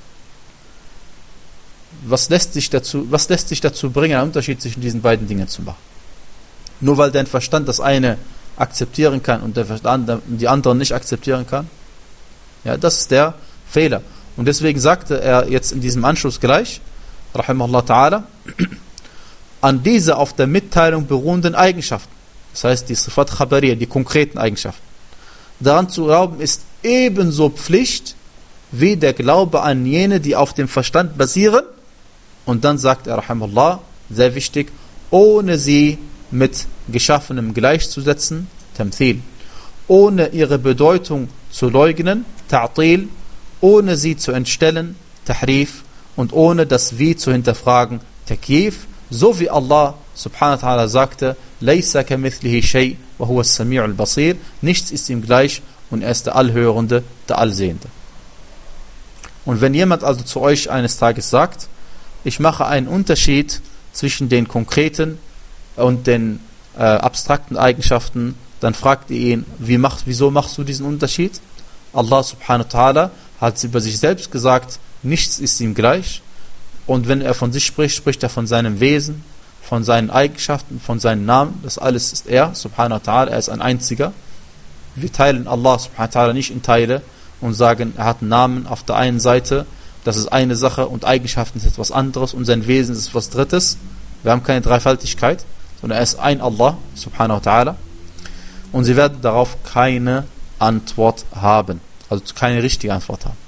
Was lässt sich dazu, was lässt sich dazu bringen, einen Unterschied zwischen diesen beiden Dingen zu machen? Nur weil dein Verstand das eine akzeptieren kann und der Verstand die andere nicht akzeptieren kann? Ja, das ist der Fehler. Und deswegen sagte er jetzt in diesem Anschluss gleich, rahimahullah ta'ala, an diese auf der Mitteilung beruhenden Eigenschaften, das heißt die Sifat Khabariya, die konkreten Eigenschaften, daran zu glauben ist ebenso Pflicht wie der Glaube an jene, die auf dem Verstand basieren. Und dann sagt er, rahimahullah, sehr wichtig, ohne sie mit Geschaffenem gleichzusetzen, Tamthil, ohne ihre Bedeutung zu leugnen, Ta'til, ohne sie zu entstellen, Tahrif, und ohne das Wie zu hinterfragen, Takyif, so wie Allah subhanahu wa ta'ala sagte, Laysa kamithlihi shay wa huwa as-sami'ul basir, nichts ist ihm gleich und er ist der Allhörende, der Allsehende. Und wenn jemand also zu euch eines Tages sagt, ich mache einen Unterschied zwischen den konkreten und den äh, abstrakten Eigenschaften, dann fragt ihr ihn, wie macht, wieso machst du diesen Unterschied? Allah subhanahu wa ta'ala hat über sich selbst gesagt, nichts ist ihm gleich. Und wenn er von sich spricht, spricht er von seinem Wesen, von seinen Eigenschaften, von seinen Namen. Das alles ist er, subhanahu wa ta'ala, er ist ein Einziger. Wir teilen Allah subhanahu wa ta'ala nicht in Teile und sagen, er hat einen Namen auf der einen Seite, das ist eine Sache und Eigenschaften ist etwas anderes und sein Wesen ist etwas Drittes. Wir haben keine Dreifaltigkeit, sondern er ist ein Allah, subhanahu wa ta'ala. Und sie werden darauf keine Antwort haben, also keine richtige Antwort haben.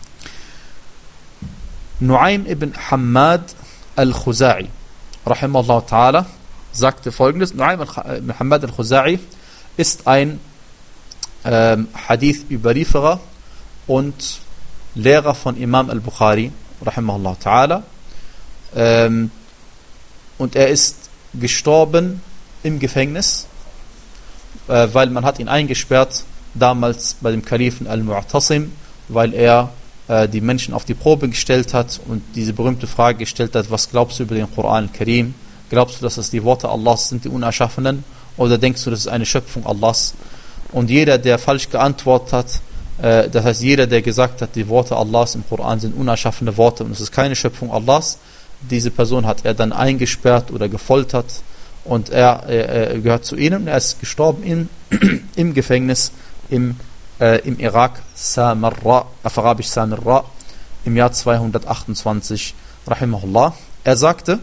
Nu'aym ibn Hammad al-Khuza'i, rahimahullah ta'ala, sagte folgendes: Nu'aym ibn Hammad al-Khuza'i ist ein ähm, Hadith-Überlieferer und Lehrer von Imam al-Bukhari, rahimahullah ta'ala. Ähm, und er ist gestorben im Gefängnis, äh, weil man hat ihn eingesperrt, damals bei dem Kalifen al-Mu'tasim, weil er äh, die Menschen auf die Probe gestellt hat und diese berühmte Frage gestellt hat, was glaubst du über den Koran al-Karim? Glaubst du, dass das die Worte Allahs sind, die Unerschaffenen? Oder denkst du, das ist eine Schöpfung Allahs? Und jeder, der falsch geantwortet hat, äh, das heißt jeder, der gesagt hat, die Worte Allahs im Koran sind unerschaffene Worte und es ist keine Schöpfung Allahs, diese Person hat er dann eingesperrt oder gefoltert und er, er, er gehört zu ihnen. Er ist gestorben in, im Gefängnis im, äh, im Irak, Samarra, auf Arabisch Samarra, im Jahr zweihundertachtundzwanzig, rahimahullah. Er sagte,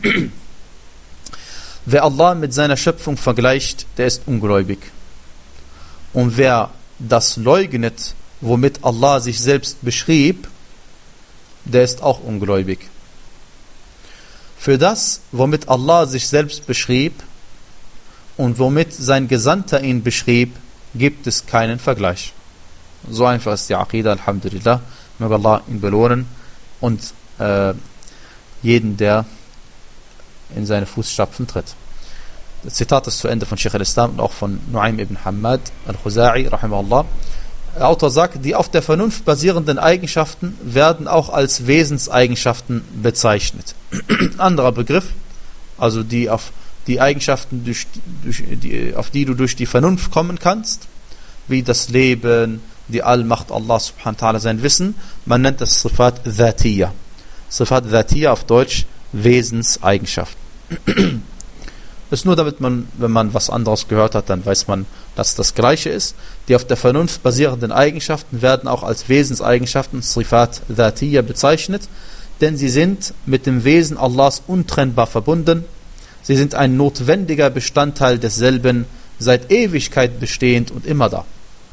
wer Allah mit seiner Schöpfung vergleicht, der ist ungläubig. Und wer das leugnet, womit Allah sich selbst beschrieb, der ist auch ungläubig. Für das, womit Allah sich selbst beschrieb und womit sein Gesandter ihn beschrieb, gibt es keinen Vergleich. So einfach ist die Aqidah, alhamdulillah. Möge Allah ihn belohnen und äh, jeden, der in seine Fußstapfen tritt. Das Zitat ist zu Ende von Sheikh al-Islam und auch von Nu'aym ibn Hammad al-Khuza'i, rahimahullah. Der Autor sagt, die auf der Vernunft basierenden Eigenschaften werden auch als Wesenseigenschaften bezeichnet. Anderer Begriff, also die auf die Eigenschaften, durch, durch die, auf die du durch die Vernunft kommen kannst, wie das Leben, die Allmacht Allah subhanahu wa ta'ala, sein Wissen, man nennt das Sifat Dhatiyya. Sifat Dhatiyya auf Deutsch Wesenseigenschaften. Das ist nur, damit man, wenn man was anderes gehört hat, dann weiß man, dass das Gleiche ist. Die auf der Vernunft basierenden Eigenschaften werden auch als Wesenseigenschaften, Sifat Dhatiyya, bezeichnet, denn sie sind mit dem Wesen Allahs untrennbar verbunden. Sie sind ein notwendiger Bestandteil desselben, seit Ewigkeit bestehend und immer da.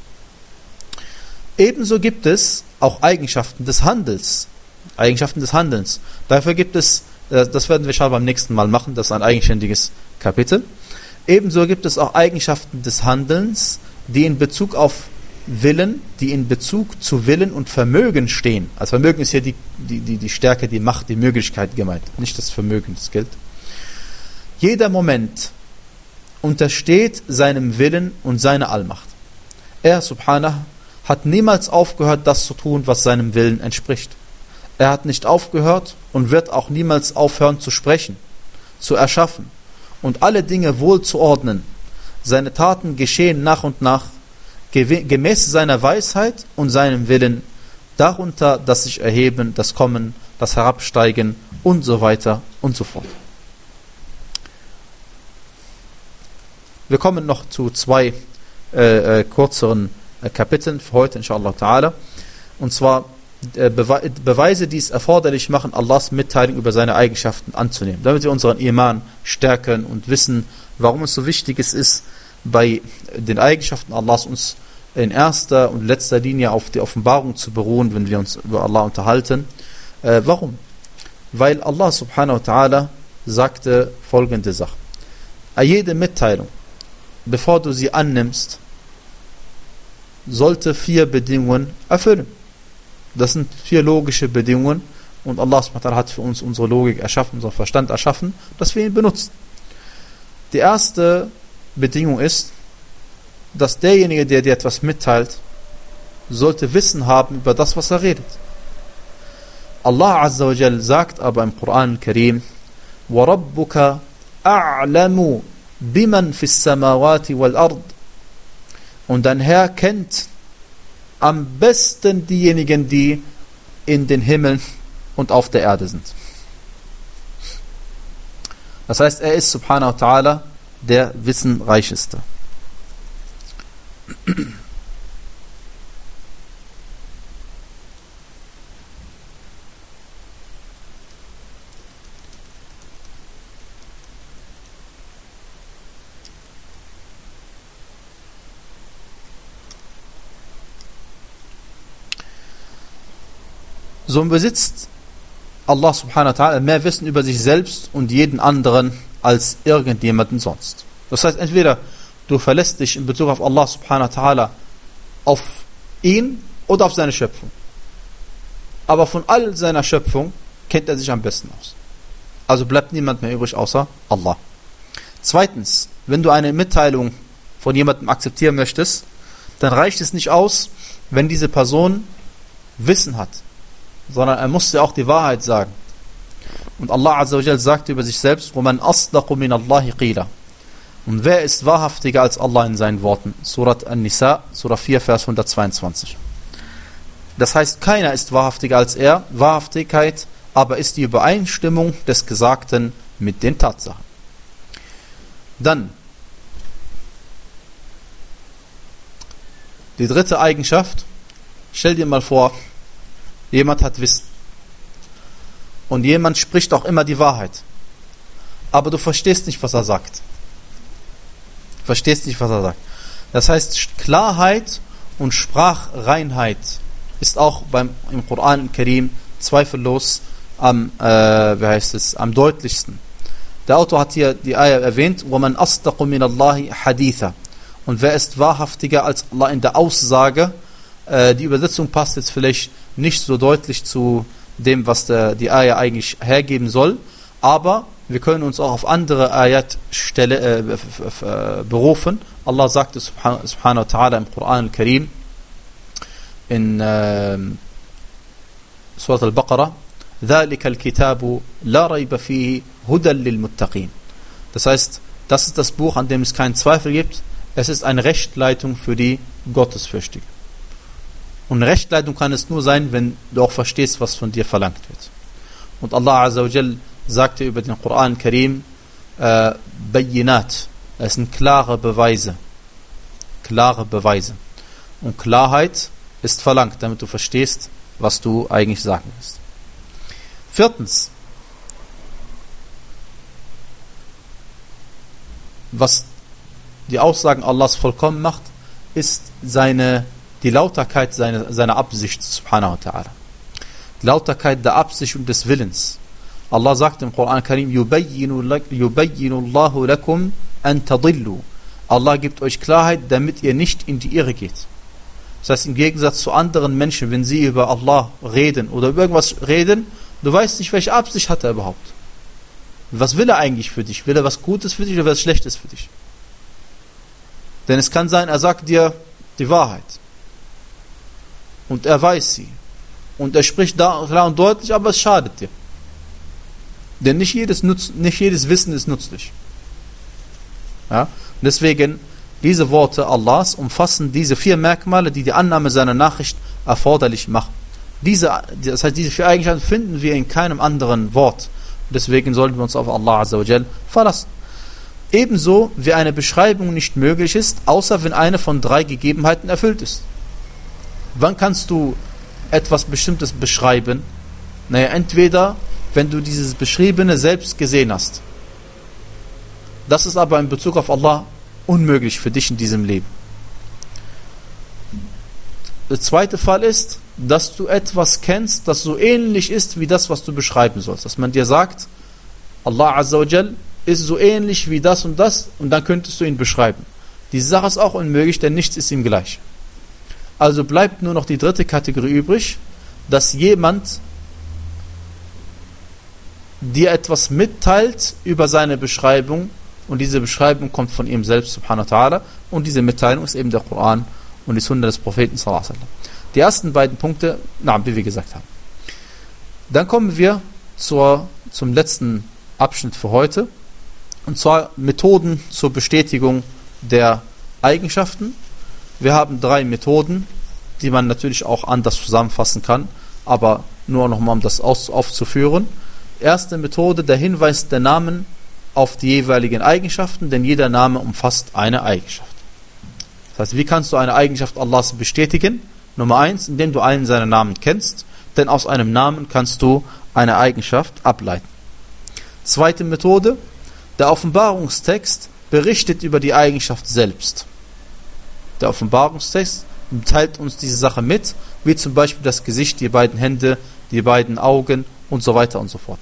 Ebenso gibt es auch Eigenschaften des Handels, Eigenschaften des Handelns. Dafür gibt es, das werden wir schon beim nächsten Mal machen, das ist ein eigenständiges Kapitel. Ebenso gibt es auch Eigenschaften des Handelns, die in Bezug auf Willen, die in Bezug zu Willen und Vermögen stehen. Also Vermögen ist hier die, die, die, die Stärke, die Macht, die Möglichkeit gemeint, nicht das Vermögen, das gilt. Jeder Moment untersteht seinem Willen und seiner Allmacht. Er, subhanahu, hat niemals aufgehört, das zu tun, was seinem Willen entspricht. Er hat nicht aufgehört und wird auch niemals aufhören zu sprechen, zu erschaffen und alle Dinge wohl zu ordnen. seine Taten geschehen nach und nach gemäß seiner Weisheit und seinem Willen, darunter das sich erheben, das Kommen, das Herabsteigen und so weiter und so fort. Wir kommen noch zu zwei äh, äh, kürzeren äh, Kapiteln für heute, inshallah ta'ala. Und zwar äh, Bewe Beweise, die es erforderlich machen, Allahs Mitteilung über seine Eigenschaften anzunehmen, damit wir unseren Iman stärken und wissen, warum es so wichtig ist, bei den Eigenschaften Allahs uns in erster und letzter Linie auf die Offenbarung zu beruhen, wenn wir uns über Allah unterhalten. Äh, warum? Weil Allah subhanahu wa ta'ala sagte folgende Sache. Jede Mitteilung, bevor du sie annimmst, sollte vier Bedingungen erfüllen. Das sind vier logische Bedingungen und Allah subhanahu wa ta'ala hat für uns unsere Logik erschaffen, unseren Verstand erschaffen, dass wir ihn benutzen. Die erste Bedingung ist, dass derjenige, der dir etwas mitteilt, sollte Wissen haben über das, was er redet. Allah Azza wa Jal sagt aber im Koran al-Karim, وَرَبُّكَ أَعْلَمُ بِمَنْ فِي السَّمَاوَاتِ وَالْأَرْضِ. Und dein Herr kennt am besten diejenigen, die in den Himmeln und auf der Erde sind. Das heißt, er ist subhanahu wa ta'ala der Wissenreicheste. So besitzt Allah subhanahu wa ta'ala mehr Wissen über sich selbst und jeden anderen als irgendjemanden sonst. Das heißt, entweder du verlässt dich in Bezug auf Allah subhanahu wa ta'ala auf ihn oder auf seine Schöpfung. Aber von all seiner Schöpfung kennt er sich am besten aus. Also bleibt niemand mehr übrig außer Allah. Zweitens, wenn du eine Mitteilung von jemandem akzeptieren möchtest, dann reicht es nicht aus, wenn diese Person Wissen hat, sondern er muss dir auch die Wahrheit sagen. Und Allah Azza wa Jal sagte über sich selbst, وَمَنْ أَصْدَقُ مِنَ اللَّهِ قِيلًا. Und wer ist wahrhaftiger als Allah in seinen Worten? Surat An-Nisa, Surah vier, Vers hundertzweiundzwanzig. Das heißt, keiner ist wahrhaftiger als er. Wahrhaftigkeit aber ist die Übereinstimmung des Gesagten mit den Tatsachen. Dann die dritte Eigenschaft. Stell dir mal vor, jemand hat Wissen. Und jemand spricht auch immer die Wahrheit. Aber du verstehst nicht, was er sagt. Verstehst nicht, was er sagt. Das heißt, Klarheit und Sprachreinheit ist auch beim, im Koran Karim zweifellos am, äh, wie heißt es, am deutlichsten. Der Autor hat hier die Ayah erwähnt, وَمَنْ أَصْدَقُ مِنَ اللَّهِ حَدِيثًا. Und wer ist wahrhaftiger als Allah in der Aussage? Äh, die Übersetzung passt jetzt vielleicht nicht so deutlich zu dem, was der, die Ayah eigentlich hergeben soll, aber wir können uns auch auf andere Ayat stelle, äh, berufen. Allah sagte subhanahu wa ta'ala im Koran al-Karim in äh, Surat al-Baqarah, ذَلِكَ الْكِتَابُ لَا رَيْبَ فِيهِ هُدًى لِلْمُتَّقِينَ. Das heißt, das ist das Buch, an dem es keinen Zweifel gibt. Es ist eine Rechtleitung für die Gottesfürchtigen. Und Rechtleitung kann es nur sein, wenn du auch verstehst, was von dir verlangt wird. Und Allah Azza wa Jal sagte über den Koran Karim, äh, Bayinat, es sind klare Beweise. Klare Beweise. Und Klarheit ist verlangt, damit du verstehst, was du eigentlich sagen willst. Viertens, was die Aussagen Allahs vollkommen macht, ist seine die Lauterkeit seiner, seiner Absicht, subhanahu wa ta'ala. Die Lauterkeit der Absicht und des Willens. Allah sagt im Koran Karim, yubayyinu Allahu lakum an tadillu. Allah gibt euch Klarheit, damit ihr nicht in die Irre geht. Das heißt, im Gegensatz zu anderen Menschen, wenn sie über Allah reden oder über irgendwas reden, du weißt nicht, welche Absicht hat er überhaupt. Was will er eigentlich für dich? Will er was Gutes für dich oder was Schlechtes für dich? Denn es kann sein, er sagt dir die Wahrheit. Und er weiß sie. Und er spricht da klar und deutlich, aber es schadet dir. Denn nicht jedes, Nutz, nicht jedes Wissen ist nützlich. Ja? Und deswegen Diese Worte Allahs umfassen diese vier Merkmale, die die Annahme seiner Nachricht erforderlich machen. Diese, das heißt, diese vier Eigenschaften finden wir in keinem anderen Wort. Deswegen sollten wir uns auf Allah Azza wa Jal verlassen. Ebenso wie eine Beschreibung nicht möglich ist, außer wenn eine von drei Gegebenheiten erfüllt ist. Wann kannst du etwas Bestimmtes beschreiben? Naja, entweder, wenn du dieses Beschriebene selbst gesehen hast. Das ist aber in Bezug auf Allah unmöglich für dich in diesem Leben. Der zweite Fall ist, dass du etwas kennst, das so ähnlich ist wie das, was du beschreiben sollst. Dass man dir sagt, Allah Azza wa Jal ist so ähnlich wie das und das, und dann könntest du ihn beschreiben. Diese Sache ist auch unmöglich, denn nichts ist ihm gleich. Also bleibt nur noch die dritte Kategorie übrig, dass jemand dir etwas mitteilt über seine Beschreibung, und diese Beschreibung kommt von ihm selbst, subhanahu wa ta'ala, und diese Mitteilung ist eben der Koran und die Sunna des Propheten sallallahu alaihi wasallam. Die ersten beiden Punkte, na, wie wir gesagt haben. Dann kommen wir zur, zum letzten Abschnitt für heute, und zwar Methoden zur Bestätigung der Eigenschaften. Wir haben drei Methoden, die man natürlich auch anders zusammenfassen kann, aber nur nochmal, um das aus, aufzuführen. Erste Methode, der Hinweis der Namen auf die jeweiligen Eigenschaften, denn jeder Name umfasst eine Eigenschaft. Das heißt, wie kannst du eine Eigenschaft Allahs bestätigen? Nummer eins, indem du einen seiner Namen kennst, denn aus einem Namen kannst du eine Eigenschaft ableiten. Zweite Methode, der Offenbarungstext berichtet über die Eigenschaft selbst. Der Offenbarungstext teilt uns diese Sache mit, wie zum Beispiel das Gesicht, die beiden Hände, die beiden Augen und so weiter und so fort.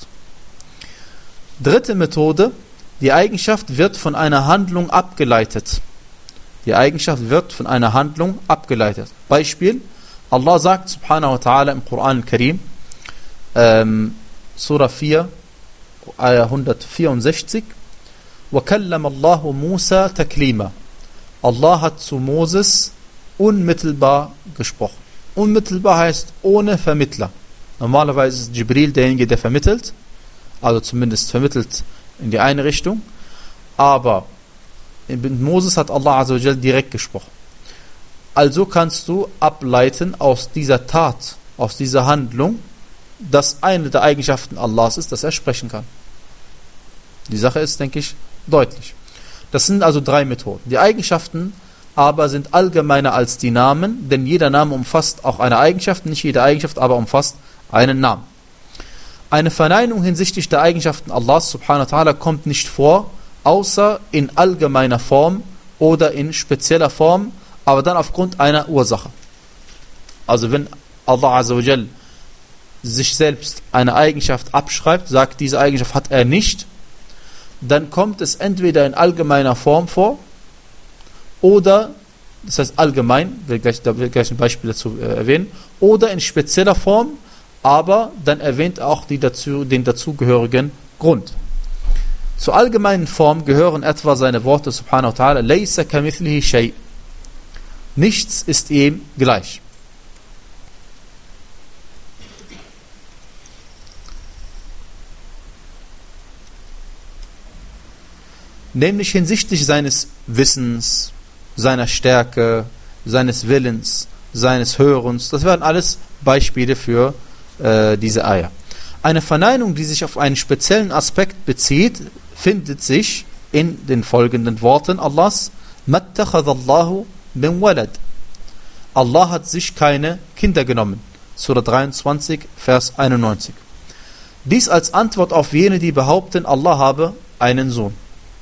Dritte Methode, die Eigenschaft wird von einer Handlung abgeleitet. Die Eigenschaft wird von einer Handlung abgeleitet. Beispiel, Allah sagt subhanahu wa ta'ala im Koran al-Karim, ähm, Surah vier, Ayah hundertvierundsechzig, وَكَلَّمَ اللَّهُ مُوسَى تَكْلِيمًا. Allah hat zu Moses unmittelbar gesprochen. Unmittelbar heißt ohne Vermittler. Normalerweise ist Jibril derjenige, der vermittelt, also zumindest vermittelt in die eine Richtung, aber mit Moses hat Allah Azza wa Jal direkt gesprochen. Also kannst du ableiten aus dieser Tat, aus dieser Handlung, dass eine der Eigenschaften Allahs ist, dass er sprechen kann. Die Sache ist, denke ich, deutlich. Das sind also drei Methoden. Die Eigenschaften aber sind allgemeiner als die Namen, denn jeder Name umfasst auch eine Eigenschaft, nicht jede Eigenschaft aber umfasst einen Namen. Eine Verneinung hinsichtlich der Eigenschaften Allahs subhanahu wa ta'ala kommt nicht vor, außer in allgemeiner Form oder in spezieller Form, aber dann aufgrund einer Ursache. Also wenn Allah Azza wa Jal sich selbst eine Eigenschaft abschreibt, sagt, diese Eigenschaft hat er nicht, dann kommt es entweder in allgemeiner Form vor oder, das heißt allgemein, will gleich, da will gleich ein Beispiel dazu äh, erwähnen, oder in spezieller Form, aber dann erwähnt auch die dazu, den dazugehörigen Grund. Zur allgemeinen Form gehören etwa seine Worte subhanahu wa ta'ala, laysa kamithlihi shay. Nichts ist ihm gleich. Nämlich hinsichtlich seines Wissens, seiner Stärke, seines Willens, seines Hörens. Das wären alles Beispiele für äh, diese Eier. Eine Verneinung, die sich auf einen speziellen Aspekt bezieht, findet sich in den folgenden Worten Allahs: Mattakhadallahu min walad. Allah hat sich keine Kinder genommen. Surah dreiundzwanzig, Vers einundneunzig. Dies als Antwort auf jene, die behaupten, Allah habe einen Sohn.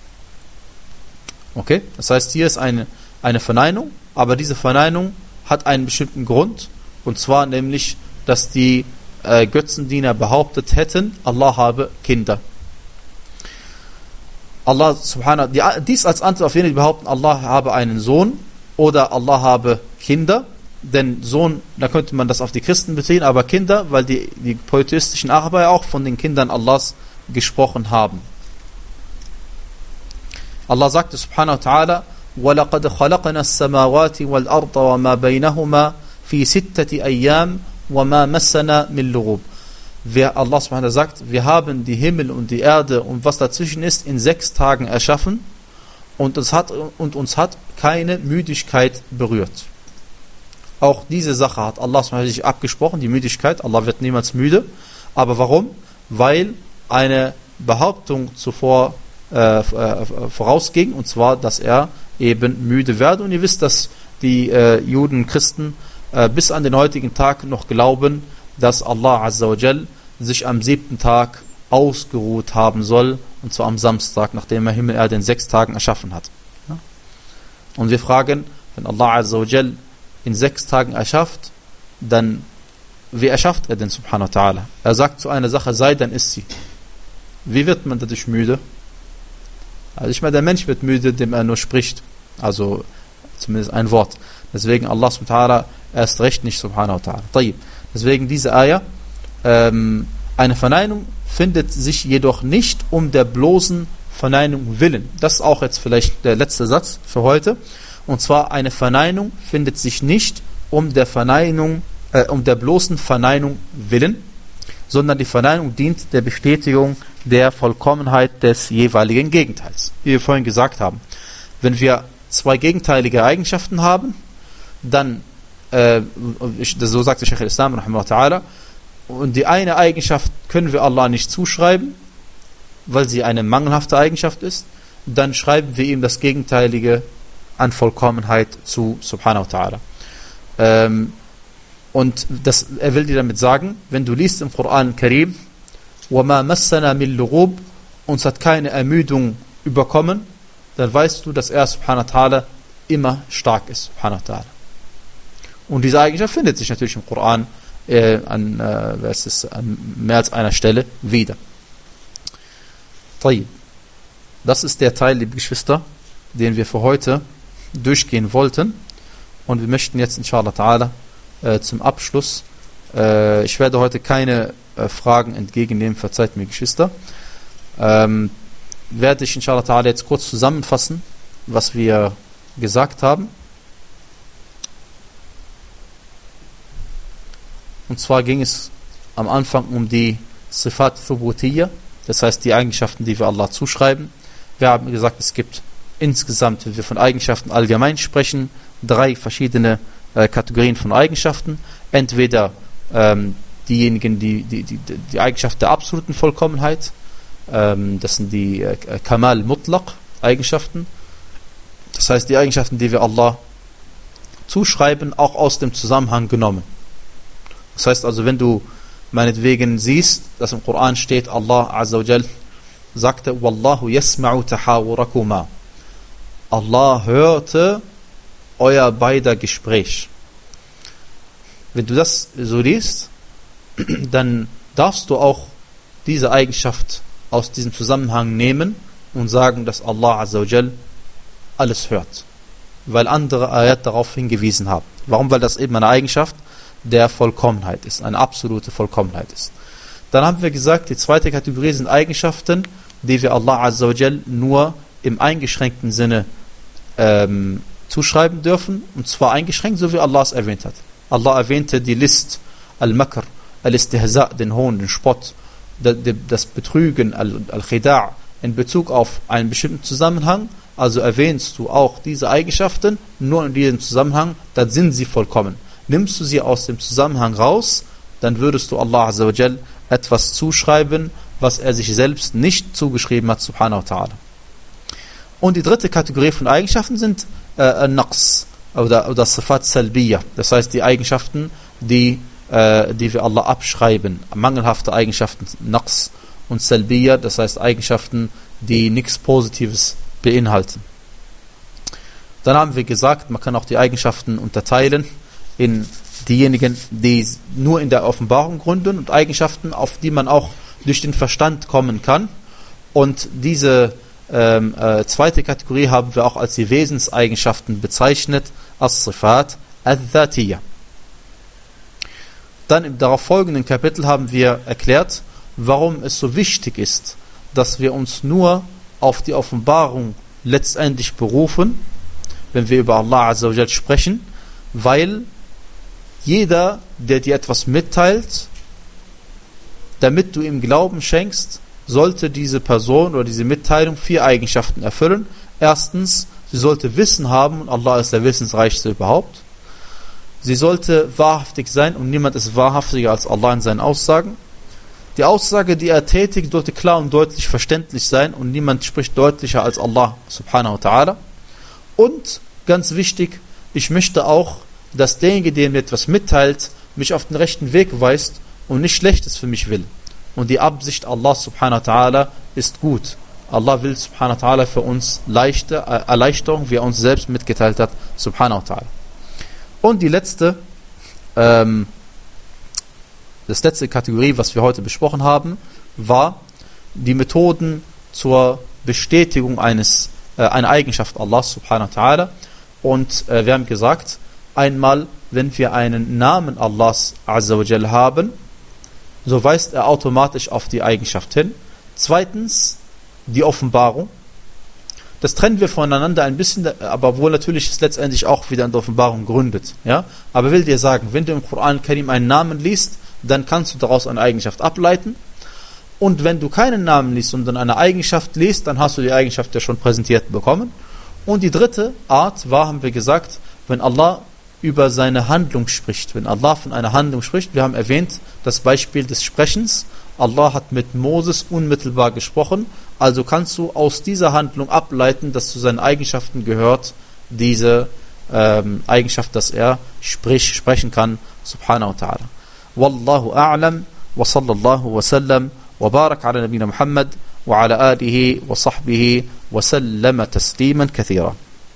Okay, das heißt, hier ist eine, eine Verneinung, aber diese Verneinung hat einen bestimmten Grund, und zwar nämlich, dass die äh, Götzendiener behauptet hätten, Allah habe Kinder. Allah subhanahu, die, dies als Antwort auf jene, die behaupten, Allah habe einen Sohn oder Allah habe Kinder, denn Sohn, da könnte man das auf die Christen beziehen, aber Kinder, weil die, die polytheistischen Araber auch von den Kindern Allahs gesprochen haben. Allah sagte subhanahu wa ta'ala, وَلَقَدْ خَلَقْنَا السَّمَاوَاتِ وَالْأَرْضَ وَمَا بَيْنَهُمَا فِي سِتَّةِ أَيَّامٍ وَمَا مَسَّنَا مِنْ لُغُوبٍ. Wer Allah subhanahu wa ta'ala sagt, wir haben die Himmel und die Erde und was dazwischen ist in sechs Tagen erschaffen und, es hat, und uns hat keine Müdigkeit berührt. Auch diese Sache hat Allah sich abgesprochen, die Müdigkeit. Allah wird niemals müde. Aber warum? Weil eine Behauptung zuvor äh, äh, vorausging, und zwar, dass er eben müde werde. Und ihr wisst, dass die äh, Juden, Christen äh, bis an den heutigen Tag noch glauben, dass Allah Azza wa Jal sich am siebten Tag ausgeruht haben soll, und zwar am Samstag, nachdem er Himmel Erde in sechs Tagen erschaffen hat. Ja? Und wir fragen, wenn Allah Azza wa Jal in sechs Tagen erschafft, dann wie erschafft er denn subhanahu wa ta'ala? Er sagt zu einer Sache, sei, dann ist sie. Wie wird man dadurch müde? Also ich meine, der Mensch wird müde, dem er nur spricht. Also zumindest ein Wort. Deswegen Allah subhanahu wa ta'ala erst recht nicht subhanahu wa ta'ala. Deswegen diese Ayah, ähm, eine Verneinung findet sich jedoch nicht um der bloßen Verneinung willen. Das ist auch jetzt vielleicht der letzte Satz für heute. Und zwar, eine Verneinung findet sich nicht um der Verneinung, äh, um der bloßen Verneinung willen, sondern die Verneinung dient der Bestätigung der Vollkommenheit des jeweiligen Gegenteils. Wie wir vorhin gesagt haben. Wenn wir zwei gegenteilige Eigenschaften haben, dann, äh, so sagt der Shaykh al-Islam, rahimahullah, und die eine Eigenschaft können wir Allah nicht zuschreiben, weil sie eine mangelhafte Eigenschaft ist, dann schreiben wir ihm das Gegenteilige an Vollkommenheit zu, subhanahu wa ta'ala. Ähm, und das, er will dir damit sagen, wenn du liest im Koran Karim, وَمَا مَسَّنَا مِنْ لُغُوبٍ, uns hat keine Ermüdung überkommen, dann weißt du, dass er subhanahu wa ta'ala immer stark ist, subhanahu wa ta'ala. Und diese Eigenschaft findet sich natürlich im Koran äh, an, äh, was ist, an mehr als einer Stelle wieder. Das ist der Teil, liebe Geschwister, den wir für heute durchgehen wollten, und wir möchten jetzt inshallah ta'ala äh, zum Abschluss, äh, ich werde heute keine äh, Fragen entgegennehmen, verzeiht mir Geschwister, ähm, werde ich inshallah ta'ala jetzt kurz zusammenfassen, was wir gesagt haben. Und zwar ging es am Anfang um die Sifat Thubutiyya, das heißt die Eigenschaften, die wir Allah zuschreiben. Wir haben gesagt, es gibt insgesamt, wenn wir von Eigenschaften allgemein sprechen, drei verschiedene äh, Kategorien von Eigenschaften. Entweder ähm, diejenigen, die, die, die, die Eigenschaft der absoluten Vollkommenheit, ähm, das sind die äh, Kamal Mutlaq Eigenschaften. Das heißt, die Eigenschaften, die wir Allah zuschreiben, auch aus dem Zusammenhang genommen. Das heißt also, wenn du meinetwegen siehst, dass im Koran steht, Allah Azza wa Jal sagte, Wallahu yasma'u tahawurakuma. Allah hörte euer beider Gespräch. Wenn du das so liest, dann darfst du auch diese Eigenschaft aus diesem Zusammenhang nehmen und sagen, dass Allah Azza wa Jal alles hört. Weil andere Ayat darauf hingewiesen haben. Warum? Weil das eben eine Eigenschaft der Vollkommenheit ist, eine absolute Vollkommenheit ist. Dann haben wir gesagt, die zweite Kategorie sind Eigenschaften, die wir Allah Azza wa Jal nur im eingeschränkten Sinne ähm, zuschreiben dürfen, und zwar eingeschränkt, so wie Allah es erwähnt hat. Allah erwähnte die List, Al-Makr, Al-Istihza, den Hohn, den Spott, das Betrügen, Al-Khida' in Bezug auf einen bestimmten Zusammenhang, also erwähnst du auch diese Eigenschaften nur in diesem Zusammenhang, dann sind sie vollkommen. Nimmst du sie aus dem Zusammenhang raus, dann würdest du Allah Azza wa Jal etwas zuschreiben, was er sich selbst nicht zugeschrieben hat, subhanahu wa ta'ala. Und die dritte Kategorie von Eigenschaften sind äh, Naqs oder, oder Sifat Salbiyya, das heißt die Eigenschaften, die, äh, die wir Allah abschreiben, mangelhafte Eigenschaften, Naqs, und Salbiyya, das heißt Eigenschaften, die nichts Positives beinhalten. Dann haben wir gesagt, man kann auch die Eigenschaften unterteilen in diejenigen, die nur in der Offenbarung gründen, und Eigenschaften, auf die man auch durch den Verstand kommen kann. Und diese ähm, äh, zweite Kategorie haben wir auch als die Wesenseigenschaften bezeichnet, As-Sifat Al-Dhatiyya. Dann im darauf folgenden Kapitel haben wir erklärt, warum es so wichtig ist, dass wir uns nur auf die Offenbarung letztendlich berufen, wenn wir über Allah Azza wa Jal sprechen, weil jeder, der dir etwas mitteilt, damit du ihm Glauben schenkst, sollte diese Person oder diese Mitteilung vier Eigenschaften erfüllen. Erstens, sie sollte Wissen haben und Allah ist der Wissensreichste überhaupt. Sie sollte wahrhaftig sein und niemand ist wahrhaftiger als Allah in seinen Aussagen. Die Aussage, die er tätigt, sollte klar und deutlich verständlich sein und niemand spricht deutlicher als Allah subhanahu wa ta'ala. Und ganz wichtig, ich möchte auch, dass derjenige, der mir etwas mitteilt, mich auf den rechten Weg weist und nicht Schlechtes für mich will. Und die Absicht Allah subhanahu wa ta'ala ist gut. Allah will subhanahu wa ta'ala für uns leichte Erleichterung, wie er uns selbst mitgeteilt hat, subhanahu wa ta'ala. Und die letzte, ähm, das letzte Kategorie, was wir heute besprochen haben, war die Methoden zur Bestätigung eines, äh, einer Eigenschaft Allah subhanahu wa ta'ala. Und äh, wir haben gesagt, einmal, wenn wir einen Namen Allahs azza wa jal haben, so weist er automatisch auf die Eigenschaft hin. Zweitens, die Offenbarung. Das trennen wir voneinander ein bisschen, aber wohl natürlich es letztendlich auch wieder an der Offenbarung gründet. Ja? Aber will dir sagen, wenn du im Koran Karim einen Namen liest, dann kannst du daraus eine Eigenschaft ableiten. Und wenn du keinen Namen liest, sondern eine Eigenschaft liest, dann hast du die Eigenschaft ja schon präsentiert bekommen. Und die dritte Art war, haben wir gesagt, wenn Allah über seine Handlung spricht. Wenn Allah von einer Handlung spricht, wir haben erwähnt, das Beispiel des Sprechens. Allah hat mit Moses unmittelbar gesprochen, also kannst du aus dieser Handlung ableiten, dass zu seinen Eigenschaften gehört, diese ähm, Eigenschaft, dass er sprich, sprechen kann, subhanahu wa ta'ala. Wallahu a'lam, wa sallallahu wa sallam, wa barak ala nabina Muhammad, wa ala alihi wa sahbihi, wa sallama tasliman kathira.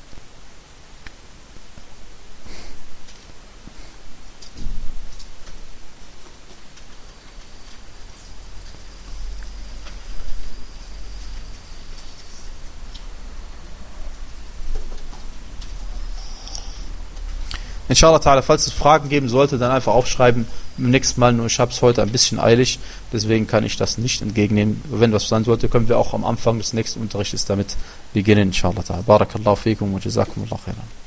Inshallah ta'ala, falls es Fragen geben sollte, dann einfach aufschreiben. Beim nächsten Mal, nur ich habe es heute ein bisschen eilig, deswegen kann ich das nicht entgegennehmen. Wenn was sein sollte, können wir auch am Anfang des nächsten Unterrichts damit beginnen, inshallah ta'ala. Barakallahu fikum wa jazakumullahu khairan.